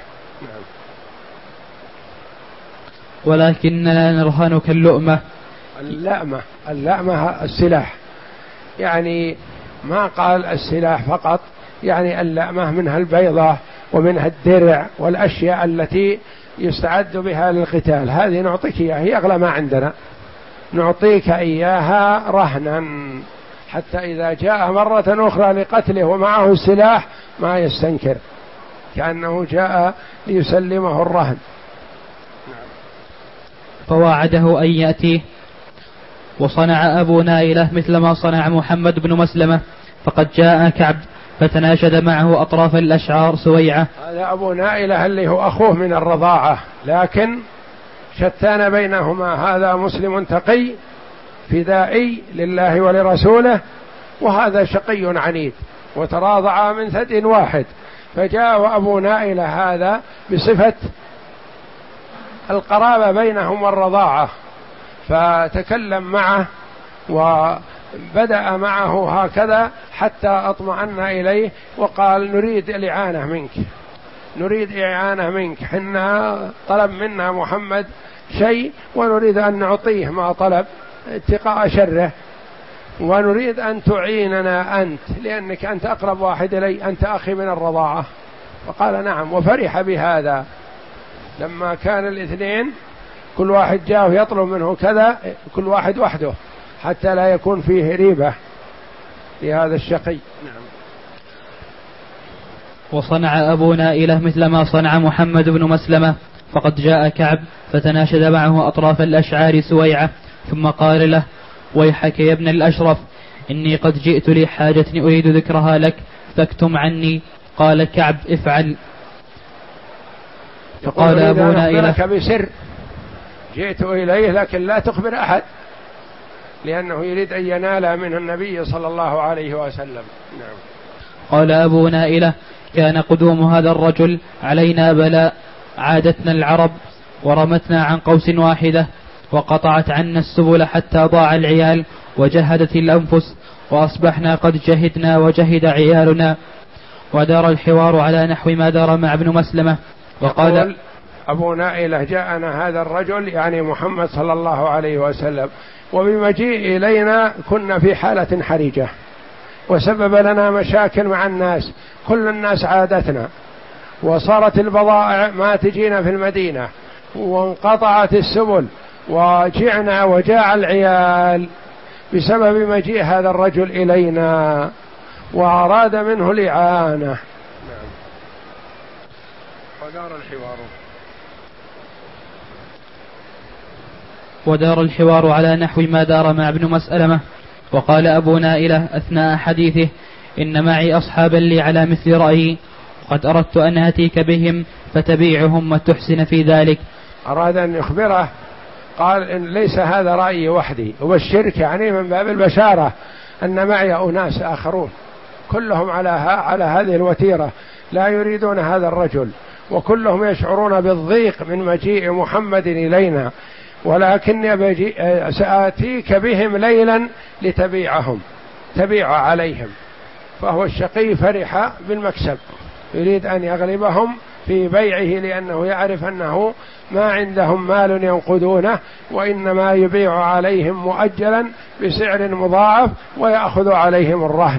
Speaker 1: ولكننا نرهنك اللؤمة.
Speaker 2: اللأمة اللأمة السلاح، يعني ما قال السلاح فقط، يعني اللأمة منها البيضة ومنها الدرع والأشياء التي يستعد بها للقتال، هذه نعطيك إياها، هي أغلى ما عندنا، نعطيك إياها رهنا، حتى إذا جاء مرة أخرى لقتله ومعه السلاح ما يستنكر، كأنه جاء ليسلمه الرهن.
Speaker 1: فواعده أن يأتيه. وصنع أبو نائلة مثل ما صنع محمد بن مسلمة، فقد جاء كعب فتناشد معه أطراف الأشعار سويعة.
Speaker 2: هذا أبو نائلة اللي هو أخوه من الرضاعة، لكن شتان بينهما، هذا مسلم تقي فدائي لله ولرسوله، وهذا شقي عنيد، وتراضعا من ثدي واحد. فجاء أبو نائلة هذا بصفة القرابة بينهم والرضاعة، فتكلم معه وبدأ معه هكذا حتى أطمأن إليه، وقال نريد الإعانة منك، نريد إعانة منك، حنا طلب منا محمد شيء ونريد أن نعطيه ما طلب اتقاء شره، ونريد أن تعيننا أنت لأنك أنت أقرب واحد إلي، أنت أخي من الرضاعة. فقال نعم، وفرح بهذا. لما كان الاثنين كل واحد جاء يطلب منه كذا، كل واحد وحده، حتى لا يكون فيه ريبة لهذا الشقي. نعم.
Speaker 1: وصنع أبو نائلة مثل ما صنع محمد بن مسلمة، فقد جاء كعب فتناشد معه أطراف الأشعار سويعة، ثم قال له ويحك يا ابن الأشرف، إني قد جئت لي حاجة أريد ذكرها لك فاكتم عني. قال كعب افعل.
Speaker 2: فقال أبو نائلة بسر، جئت إليه لكن لا تخبر أحد، لأنه يريد أن ينال من النبي صلى الله عليه وسلم. نعم.
Speaker 1: قال أبو نائلة كان قدوم هذا الرجل علينا بلاء، عادتنا العرب ورمتنا عن قوس واحدة، وقطعت عنا السبل حتى ضاع العيال وجهدت الأنفس، وأصبحنا قد جهدنا وجهد عيالنا. ودار الحوار على نحو ما دار مع ابن مسلمة. وقال
Speaker 2: أبو نائلة جاءنا هذا الرجل يعني محمد صلى الله عليه وسلم، وبمجيء إلينا كنا في حالة حرجة، وسبب لنا مشاكل مع الناس، كل الناس عادتنا، وصارت البضائع ما تجينا في المدينة، وانقطعت السبل، وجعنا وجاع العيال بسبب مجيء هذا الرجل إلينا، وأراد منه الإعانة. نعم. ودار الحوار
Speaker 1: ودار الحوار على نحو ما دار مع ابن مسلمة. وقال أبو نائلة أثناء حديثه إن معي أصحابا لي على مثل رأيي، وقد أردت أن أتيك بهم فتبيعهم وتحسن في ذلك.
Speaker 2: أراد أن يخبره، قال إن ليس هذا رأيي وحدي، وبالشرك يعني من باب البشارة أن معي أناس آخرون كلهم على على هذه الوتيرة لا يريدون هذا الرجل، وكلهم يشعرون بالضيق من مجيء محمد إلينا، ولكن سآتيك بهم ليلا لتبيعهم، تبيع عليهم. فهو الشقي فرح بالمكسب، يريد أن يغلبهم في بيعه، لأنه يعرف أنه ما عندهم مال ينقذونه، وإنما يبيع عليهم مؤجلا بسعر مضاعف ويأخذ عليهم الرهن.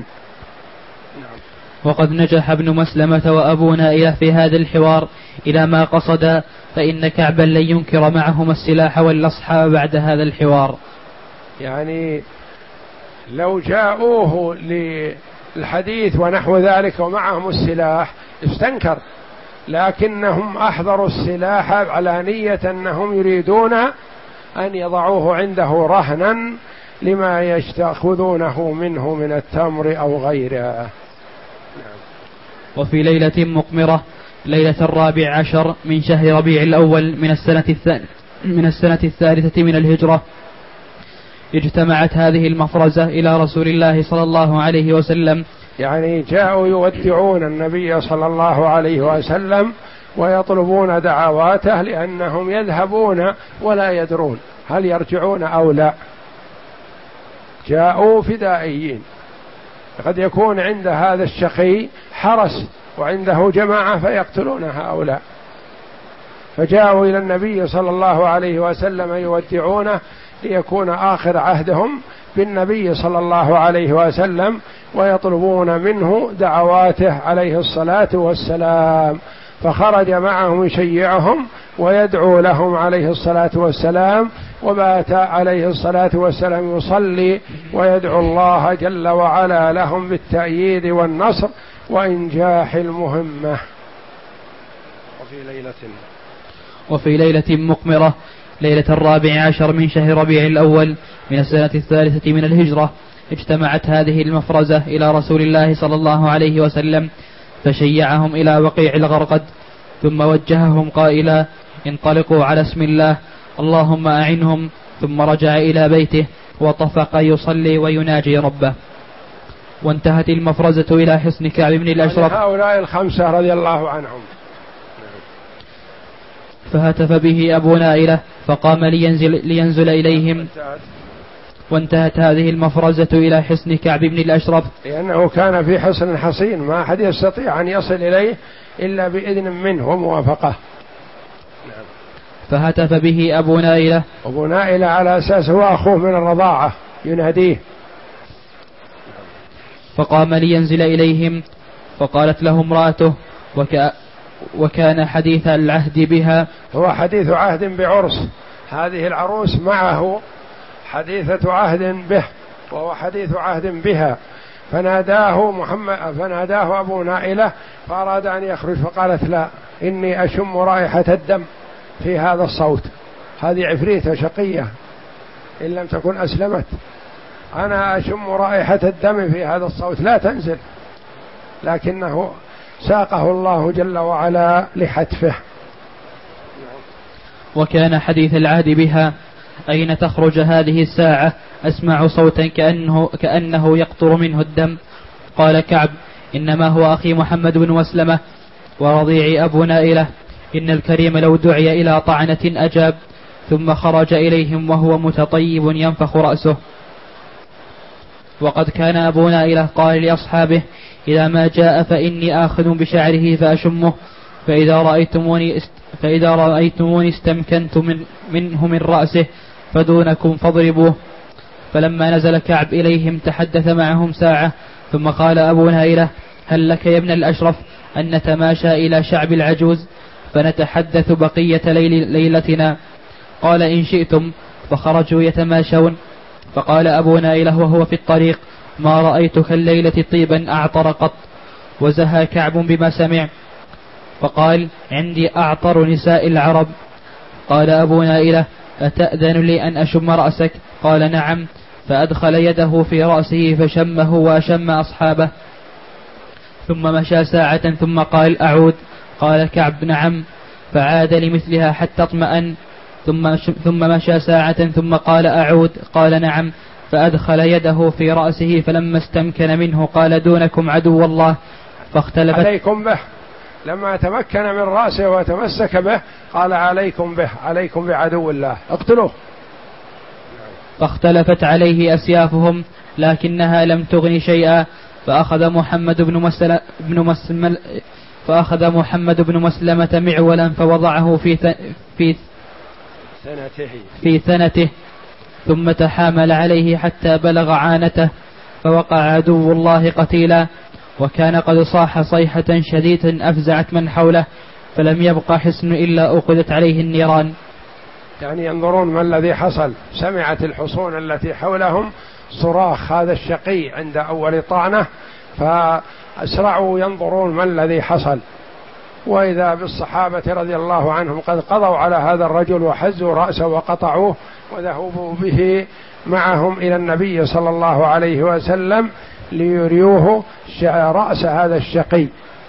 Speaker 1: وقد نجح ابن مسلمة وأبو نائلة في هذا الحوار إلى ما قصد، فإن كعبا لن ينكر معهما السلاح والأصحاب بعد هذا الحوار.
Speaker 2: يعني لو جاءوه للحديث ونحو ذلك ومعهم السلاح استنكر، لكنهم أحضروا السلاح على نية أنهم يريدون أن يضعوه عنده رهنا لما يستأخذونه منه من التمر أو غيره.
Speaker 1: وفي ليلة مقمرة ليلة الرابع عشر من شهر ربيع الأول من السنة الثالثة من السنة الثالثة من الهجرة، اجتمعت هذه المفرزة إلى رسول الله صلى الله عليه وسلم.
Speaker 2: يعني جاءوا يودعون النبي صلى الله عليه وسلم ويطلبون دعواته، لأنهم يذهبون ولا يدرون هل يرجعون أو لا. جاءوا فدائيين، قد يكون عند هذا الشقي حرس وعنده جماعة فيقتلون هؤلاء، فجاءوا إلى النبي صلى الله عليه وسلم يودعونه ليكون آخر عهدهم بالنبي صلى الله عليه وسلم، ويطلبون منه دعواته عليه الصلاة والسلام. فخرج معهم يشيعهم ويدعو لهم عليه الصلاة والسلام، وبات عليه الصلاة والسلام يصلي ويدعو الله جل وعلا لهم بالتأييد والنصر وإنجاح المهمة. وفي ليلة
Speaker 1: وفي ليلة مقمرة ليلة الرابع عشر من شهر ربيع الأول من السنة الثالثة من الهجرة اجتمعت هذه المفرزة إلى رسول الله صلى الله عليه وسلم فشيعهم إلى وقيع الغرقد، ثم وجههم قائلا: انطلقوا على اسم الله اللهم أعنهم، ثم رجع إلى بيته وطفق يصلي ويناجي ربه. وانتهت المفرزة إلى حصن كعب بن الأشرف.
Speaker 2: هؤلاء الخمسة رضي الله عنهم.
Speaker 1: فهتف به أبو نائلة فقام لينزل, لينزل إليهم. وانتهت هذه المفرزة إلى حصن كعب بن الأشرف،
Speaker 2: لأنه كان في حصن حصين ما أحد يستطيع أن يصل إليه إلا بإذن منه وموافقة.
Speaker 1: فهتف به أبو نائلة.
Speaker 2: أبو نائلة على أساس هو أخوه من الرضاعة يناديه.
Speaker 1: فقام لينزل إليهم، فقالت له امرأته وك... وكان حديث العهد بها.
Speaker 2: هو حديث عهد بعرس، هذه العروس معه حديثة عهد به وهو حديث عهد بها. فناداه محمد فناداه أبو نائلة فأراد أن يخرج، فقالت: لا، إني أشم رائحة الدم في هذا الصوت، هذه عفريتة شقية إن لم تكن أسلمت، أنا أشم رائحة الدم في هذا الصوت، لا تنزل. لكنه ساقه الله جل وعلا لحتفه.
Speaker 1: وكان حديث العهد بها: أين تخرج هذه الساعة؟ أسمع صوتا كأنه, كأنه يقطر منه الدم. قال كعب: إنما هو أخي محمد بن مسلمة ورضيعي أبو نائلة، إن الكريم لو دعي إلى طعنة أجاب. ثم خرج إليهم وهو متطيب ينفخ رأسه. وقد كان أبو نائلة قال لأصحابه: إذا ما جاء فإني آخذ بشعره فأشمه، فإذا رأيتموني, است فإذا رأيتموني استمكنت من منه من رأسه فدونكم فاضربوه. فلما نزل كعب إليهم تحدث معهم ساعة، ثم قال أبو نائلة: هل لك يا ابن الأشرف أن نتماشى إلى شعب العجوز فنتحدث بقية ليل ليلتنا؟ قال: إن شئتم. فخرجوا يتماشون. فقال أبو نائلة وهو في الطريق: ما رأيتك الليلة طيبا أعطر قط. وزهى كعب بما سمع فقال: عندي أعطر نساء العرب. قال أبو نائلة: أتأذن لي أن أشم رأسك؟ قال: نعم. فأدخل يده في رأسه فشمه وأشم أصحابه، ثم مشى ساعة ثم قال: أعود. قال كعب: نعم. فعاد لمثلها حتى اطمأن، ثم ثم مشى ساعة ثم قال: أعود. قال: نعم. فأدخل يده في رأسه فلما استمكن منه قال: دونكم عدو الله. فاختلفت
Speaker 2: عليكم به. لما تمكن من رأسه وتمسك به قال: عليكم به، عليكم بعدو الله، اقتلوه.
Speaker 1: فاختلفت عليه أسيافهم لكنها لم تغن شيئا. فأخذ محمد بن مسلمة بن مسلم فأخذ محمد بن مسلمة معولا فوضعه في ث... في
Speaker 2: ثنته
Speaker 1: في ثنته ثم تحامل عليه حتى بلغ عانته، فوقع عدو الله قتيلا. وكان قد صاح صيحة شديدة أفزعت من حوله، فلم يبق حصن إلا أخذت عليه النيران.
Speaker 2: يعني ينظرون ما الذي حصل، سمعت الحصون التي حولهم صراخ هذا الشقي عند أول طعنة، فأسرعوا ينظرون ما الذي حصل، وإذا بالصحابة رضي الله عنهم قد قضوا على هذا الرجل وحزوا رأسه وقطعوه وذهبوا به معهم إلى النبي صلى الله عليه وسلم ليريوه رأس هذا الشقي.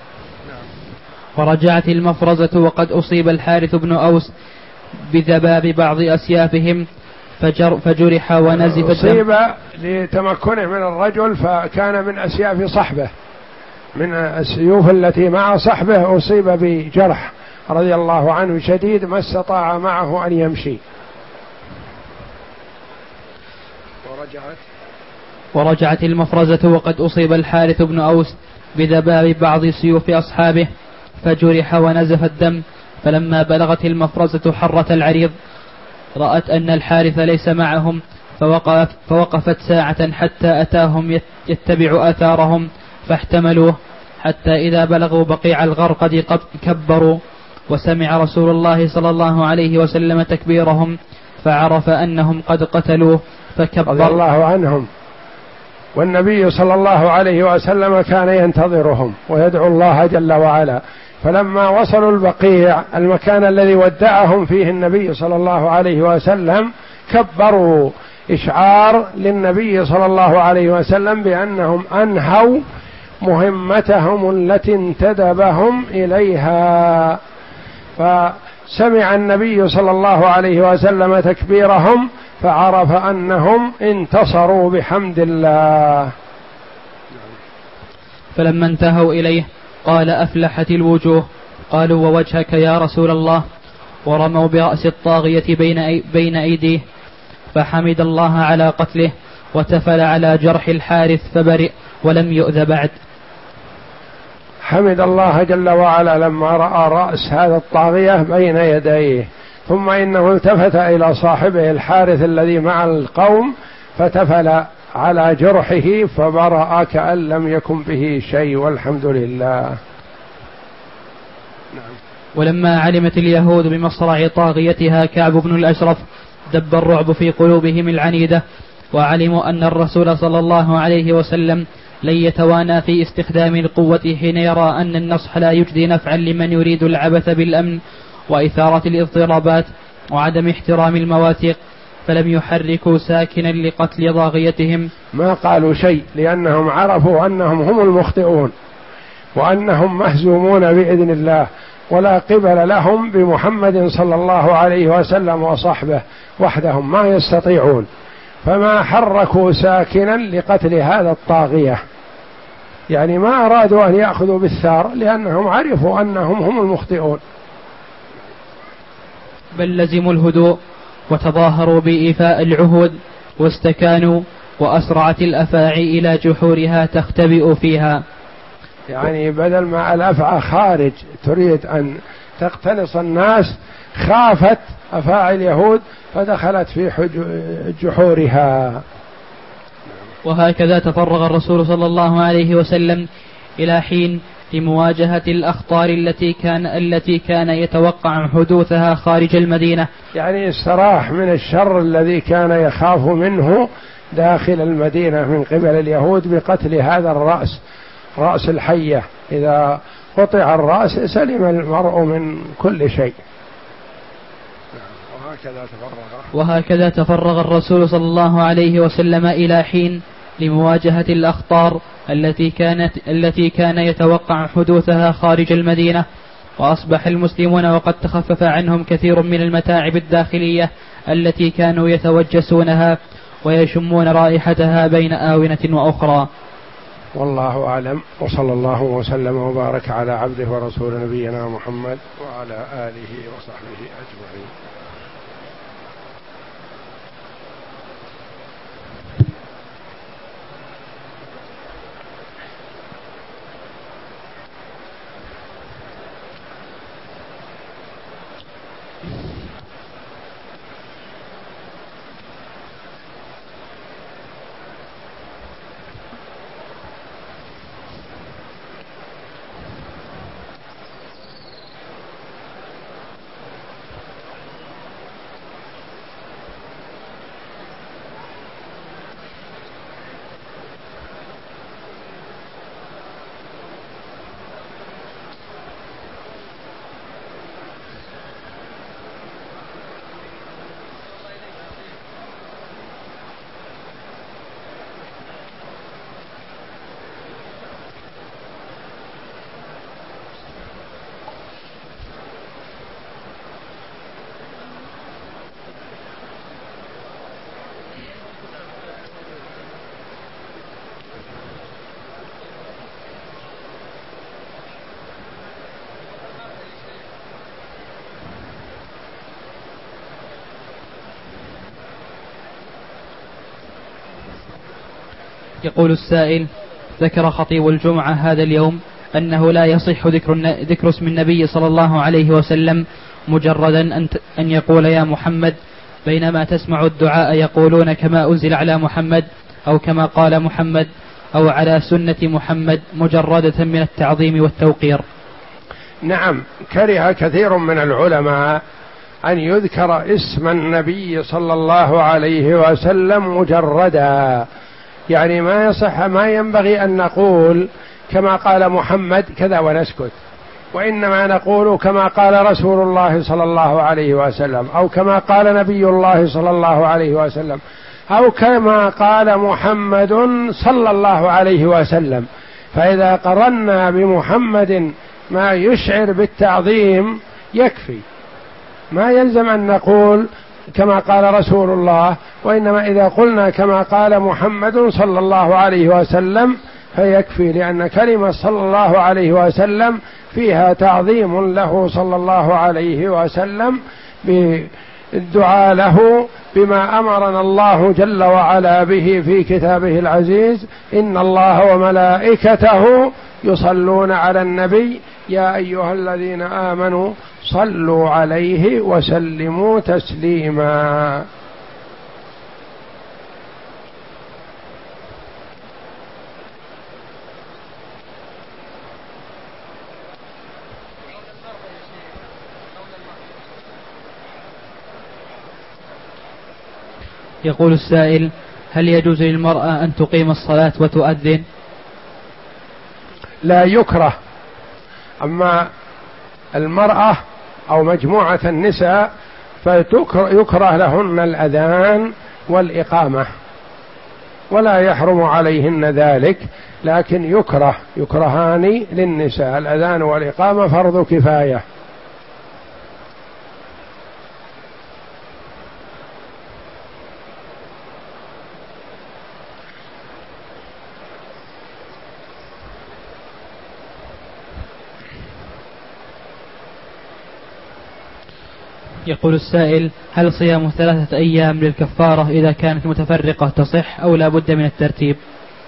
Speaker 1: ورجعت المفرزة وقد أصيب الحارث بن أوس بذباب بعض أسيافهم فجر فجرح ونزف
Speaker 2: أصيب لتمكنه من الرجل، فكان من أسياف صحبه، من السيوف التي مع صحبه أصيب بجرح رضي الله عنه شديد ما استطاع معه أن يمشي. ورجعت
Speaker 1: ورجعت المفرزة وقد أصيب الحارث بن أوس بذباب بعض سيوف أصحابه فجرح ونزف الدم. فلما بلغت المفرزة حرة العريض رأت أن الحارث ليس معهم، فوقف فوقفت ساعة حتى أتاهم يتبع آثارهم فاحتملوه، حتى إذا بلغوا بقيع الغرقد كبروا وسمع رسول الله صلى الله عليه وسلم تكبيرهم فعرف أنهم قد قتلوه فكبر
Speaker 2: رضي الله عنهم. والنبي صلى الله عليه وسلم كان ينتظرهم ويدعو الله جل وعلا، فلما وصلوا البقيع المكان الذي ودعهم فيه النبي صلى الله عليه وسلم كبروا إشعار للنبي صلى الله عليه وسلم بأنهم أنهوا مهمتهم التي انتدبهم إليها. فسمع النبي صلى الله عليه وسلم تكبيرهم فعرف أنهم انتصروا بحمد الله.
Speaker 1: فلما انتهوا إليه قال أفلحت الوجوه. قالوا ووجهك يا رسول الله؟ ورموا برأس الطاغية بين, أي بين أيديه فحمد الله على قتله وتفل على جرح الحارث فبرئ ولم يؤذ بعد.
Speaker 2: حمد الله جل وعلا لما رأى رأس هذا الطاغية بين يديه، ثم إنه التفت إلى صاحبه الحارث الذي مع القوم فتفل على جرحه فبرأ كأن لم يكن به شيء، والحمد لله.
Speaker 1: نعم. ولما علمت اليهود بمصرع طاغيتها كعب بن الأشرف دب الرعب في قلوبهم العنيدة، وعلموا أن الرسول صلى الله عليه وسلم لن يتوانى في استخدام القوة حين يرى أن النصح لا يجدي نفعا لمن يريد العبث بالأمن وإثارة الاضطرابات وعدم احترام المواثيق، فلم يحركوا ساكنا لقتل ضاغيتهم.
Speaker 2: ما قالوا شيء لأنهم عرفوا أنهم هم المخطئون وأنهم مهزومون بإذن الله، ولا قبل لهم بمحمد صلى الله عليه وسلم وصحبه وحدهم، ما يستطيعون، فما حركوا ساكنا لقتل هذا الطاغية، يعني ما أرادوا أن يأخذوا بالثار لأنهم عرفوا أنهم هم المخطئون،
Speaker 1: بل لزموا الهدوء وتظاهروا بإيفاء العهود واستكانوا، وأسرعت الأفاعي إلى جحورها تختبئ فيها.
Speaker 2: يعني بدل ما الأفعى خارج تريد أن تقتنص الناس خافت أفاعي اليهود فدخلت في جحورها.
Speaker 1: وهكذا تفرغ الرسول صلى الله عليه وسلم إلى حين لمواجهة الأخطار التي كان التي كان يتوقع حدوثها خارج المدينة،
Speaker 2: يعني استراح من الشر الذي كان يخاف منه داخل المدينة من قبل اليهود بقتل هذا الرأس، رأس الحية، إذا قطع الرأس سلم المرء من كل شيء. وهكذا تفرغ
Speaker 1: وهكذا تفرغ الرسول صلى الله عليه وسلم إلى حين لمواجهة الأخطار التي كانت التي كان يتوقع حدوثها خارج المدينة، وأصبح المسلمون وقد تخفف عنهم كثير من المتاعب الداخلية التي كانوا يتوجسونها ويشمون رائحتها بين آونة وأخرى.
Speaker 2: والله أعلم، وصلى الله وسلم وبارك على عبده ورسول نبينا محمد وعلى آله وصحبه أجمعين.
Speaker 1: يقول السائل: ذكر خطيب الجمعة هذا اليوم أنه لا يصح ذكر, ذكر اسم النبي صلى الله عليه وسلم مجردا أن, أن يقول يا محمد، بينما تسمع الدعاء يقولون كما أنزل على محمد أو كما قال محمد أو على سنة محمد مجردة من التعظيم والتوقير.
Speaker 2: نعم، كره كثير من العلماء أن يذكر اسم النبي صلى الله عليه وسلم مجردا، يعني ما يصح، ما ينبغي أن نقول كما قال محمد كذا ونسكت، وإنما نقول كما قال رسول الله صلى الله عليه وسلم، أو كما قال نبي الله صلى الله عليه وسلم، أو كما قال محمد صلى الله عليه وسلم. فإذا قرنا بمحمد ما يشعر بالتعظيم يكفي، ما يلزم أن نقول كما قال رسول الله، وإنما إذا قلنا كما قال محمد صلى الله عليه وسلم فيكفي، لأن كلمة صلى الله عليه وسلم فيها تعظيم له صلى الله عليه وسلم بالدعاء له بما أمرنا الله جل وعلا به في كتابه العزيز: إن الله وملائكته يصلون على النبي يا أيها الذين آمنوا صلوا عليه وسلموا تسليما.
Speaker 1: يقول السائل: هل يجوز للمرأة أن تقيم الصلاة وتؤذن؟
Speaker 2: لا يكره. أما المرأة أو مجموعة النساء فيكره لهن الأذان والإقامة، ولا يحرم عليهن ذلك، لكن يكره يكرهان للنساء، الأذان والإقامة فرض كفاية.
Speaker 1: يقول السائل: هل صيام ثلاثة أيام للكفارة إذا كانت متفرقة تصح أو لا بد من الترتيب؟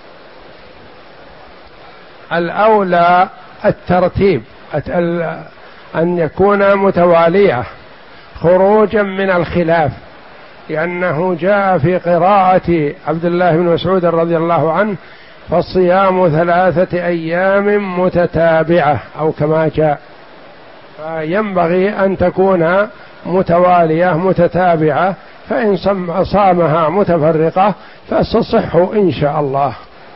Speaker 2: الأولى الترتيب، أن يكون متوالية خروجا من الخلاف، لأنه جاء في قراءة عبد الله بن مسعود رضي الله عنه: فالصيام ثلاثة أيام متتابعة، أو كما جاء. فينبغي أن تكون متوالية متتابعة، فإن صامها متفرقة فستصح إن شاء الله.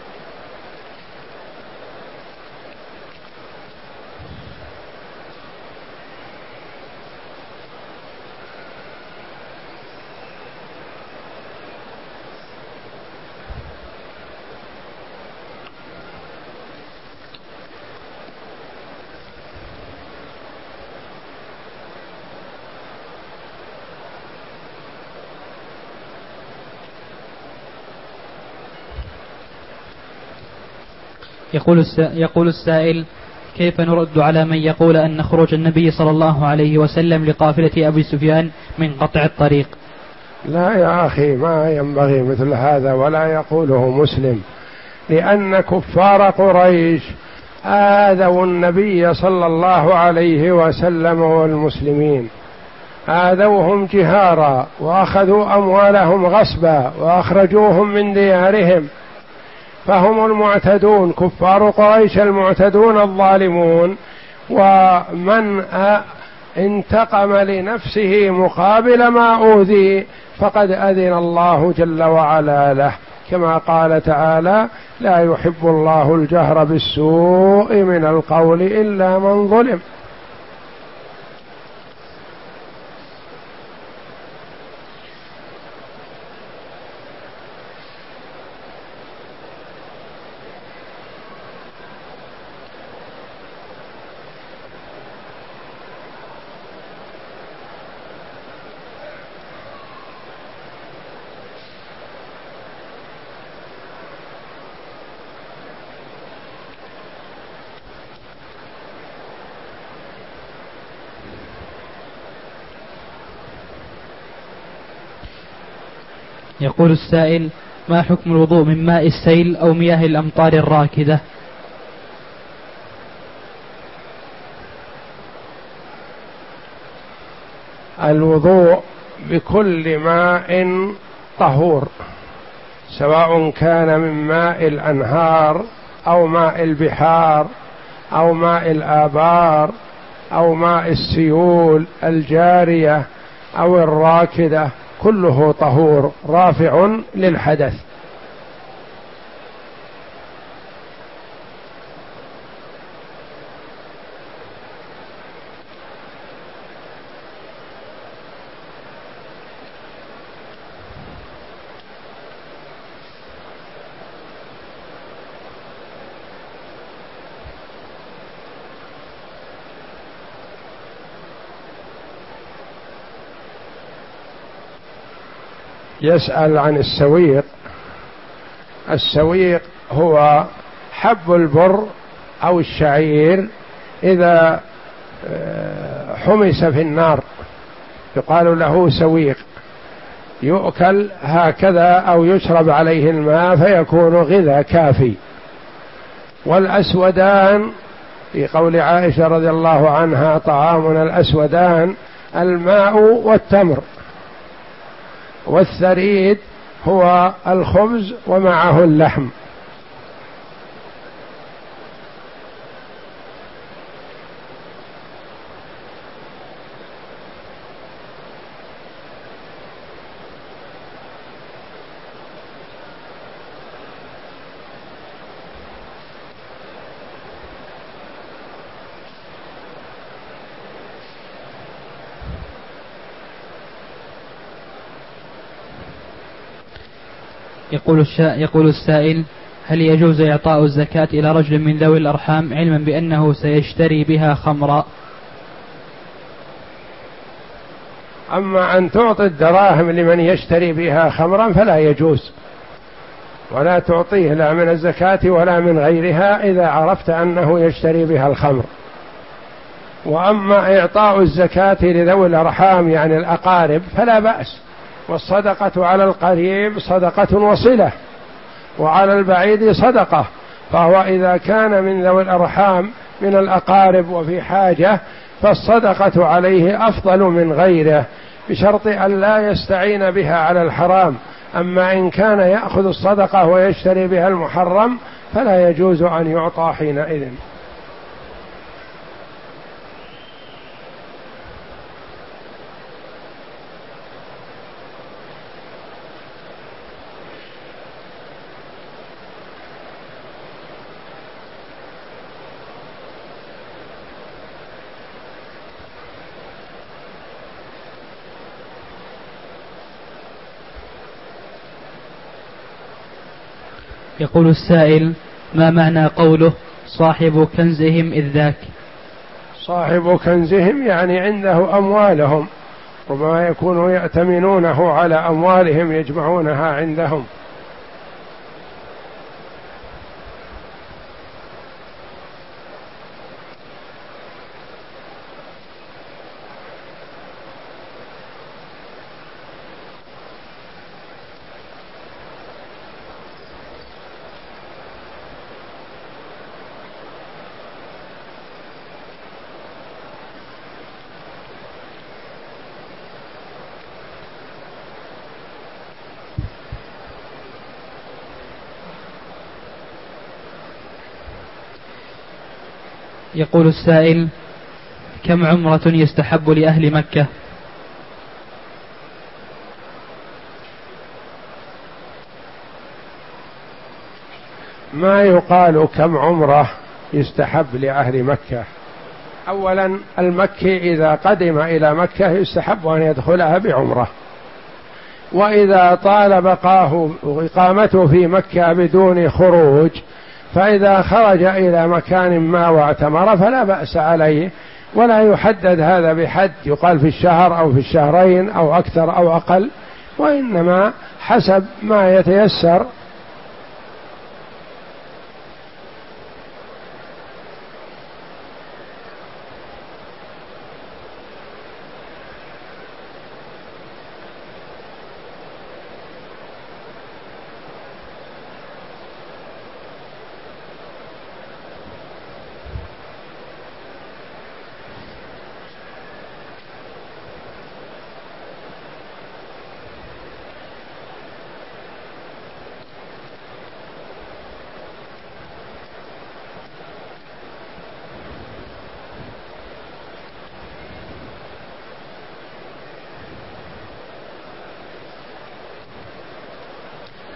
Speaker 1: يقول يقول السائل: كيف نرد على من يقول أن خروج النبي صلى الله عليه وسلم لقافلة أبي سفيان من قطع الطريق؟
Speaker 2: لا يا أخي، ما ينبغي مثل هذا، ولا يقوله مسلم، لأن كفار قريش آذوا النبي صلى الله عليه وسلم والمسلمين، آذوهم جهارا، وأخذوا أموالهم غصبا، وأخرجوهم من ديارهم، فهم المعتدون، كفار قريش المعتدون الظالمون. ومن انتقم لنفسه مقابل ما أوذي فقد أذن الله جل وعلا له، كما قال تعالى: لا يحب الله الجهر بالسوء من القول إلا من ظلم.
Speaker 1: يقول السائل: ما حكم الوضوء من ماء السيل أو مياه الأمطار الراكدة؟
Speaker 2: الوضوء بكل ماء طهور، سواء كان من ماء الأنهار أو ماء البحار أو ماء الآبار أو ماء السيول الجارية أو الراكدة كله طهور رافع للحدث. يسأل عن السويق. السويق هو حب البر أو الشعير إذا حمس في النار يقال له سويق، يؤكل هكذا أو يشرب عليه الماء فيكون غذاء كافي. والأسودان في قول عائشة رضي الله عنها طعامنا الأسودان الماء والتمر، والثريد هو الخبز ومعه اللحم.
Speaker 1: يقول, الشا... يقول السائل: هل يجوز إعطاء الزكاة إلى رجل من ذوي الأرحام علما بأنه سيشتري بها خمرا؟
Speaker 2: أما أن تعطي الدراهم لمن يشتري بها خمرا فلا يجوز، ولا تعطيه لا من الزكاة ولا من غيرها إذا عرفت أنه يشتري بها الخمر. وأما إعطاء الزكاة لذوي الأرحام يعني الأقارب فلا بأس، والصدقة على القريب صدقة وصلة، وعلى البعيد صدقة. فهو إذا كان من ذوي الأرحام من الأقارب وفي حاجة فالصدقة عليه أفضل من غيره، بشرط أن لا يستعين بها على الحرام. أما إن كان يأخذ الصدقة ويشتري بها المحرم فلا يجوز أن يعطى حينئذ.
Speaker 1: يقول السائل: ما معنى قوله صاحب كنزهم إذ ذاك؟
Speaker 2: صاحب كنزهم يعني عنده أموالهم، ربما يكونوا يأتمنونه على أموالهم يجمعونها عندهم.
Speaker 1: يقول السائل: كم عمرة يستحب لأهل مكة؟
Speaker 2: ما يقال كم عمرة يستحب لأهل مكة. أولا المكي إذا قدم إلى مكة يستحب أن يدخلها بعمرة، وإذا طال بقاه وإقامته في مكة بدون خروج فإذا خرج إلى مكان ما واعتمر فلا بأس عليه، ولا يحدد هذا بحد يقال في الشهر أو في الشهرين أو أكثر أو أقل، وإنما حسب ما يتيسر.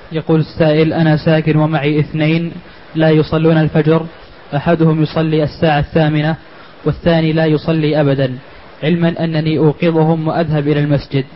Speaker 1: يقول السائل: أنا ساكن ومعي اثنين لا يصلون الفجر، أحدهم يصلي الساعة الثامنة والثاني لا يصلي أبدا، علما أنني أوقظهم وأذهب إلى المسجد.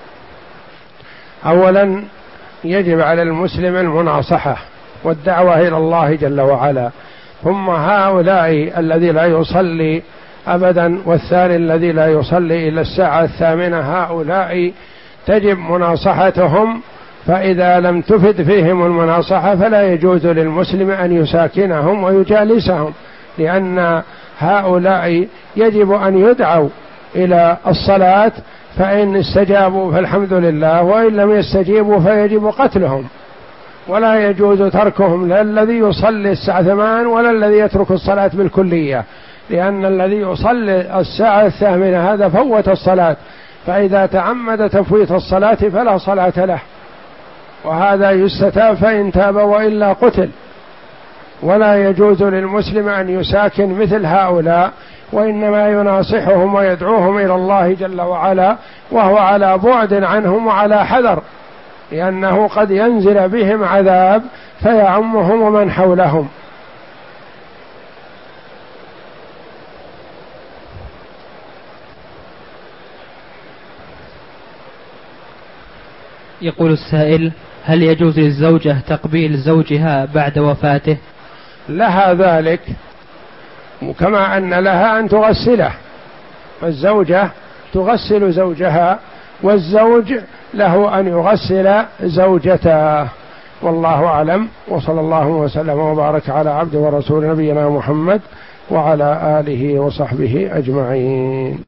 Speaker 2: أولا يجب على المسلم المناصحة والدعوة إلى الله جل وعلا، ثم هؤلاء الذي لا يصلي أبدا والثاني الذي لا يصلي إلى الساعة الثامنة، هؤلاء تجب مناصحتهم، فإذا لم تفد فيهم المناصحة فلا يجوز للمسلم أن يساكنهم ويجالسهم، لأن هؤلاء يجب أن يدعوا إلى الصلاة، فإن استجابوا فالحمد لله، وإن لم يستجيبوا فيجب قتلهم، ولا يجوز تركهم، لا الذي يصلي الساعة ثمان ولا الذي يترك الصلاة بالكلية، لأن الذي يصلي الساعة الثامنة هذا فوت الصلاة، فإذا تعمد تفويت الصلاة فلا صلاة له، وهذا يستتاب فإن تاب وإلا قتل. ولا يجوز للمسلم أن يساكن مثل هؤلاء، وإنما يناصحهم ويدعوهم إلى الله جل وعلا وهو على بعد عنهم وعلى حذر، لأنه قد ينزل بهم عذاب فيعمهم ومن حولهم.
Speaker 1: يقول السائل: هل يجوز للزوجة تقبيل زوجها بعد وفاته؟
Speaker 2: لها ذلك، كما أن لها أن تغسله، فالزوجة تغسل زوجها والزوج له أن يغسل زوجته، والله أعلم، وصلى الله وسلم وبارك على عبد ورسول نبينا محمد وعلى آله وصحبه أجمعين.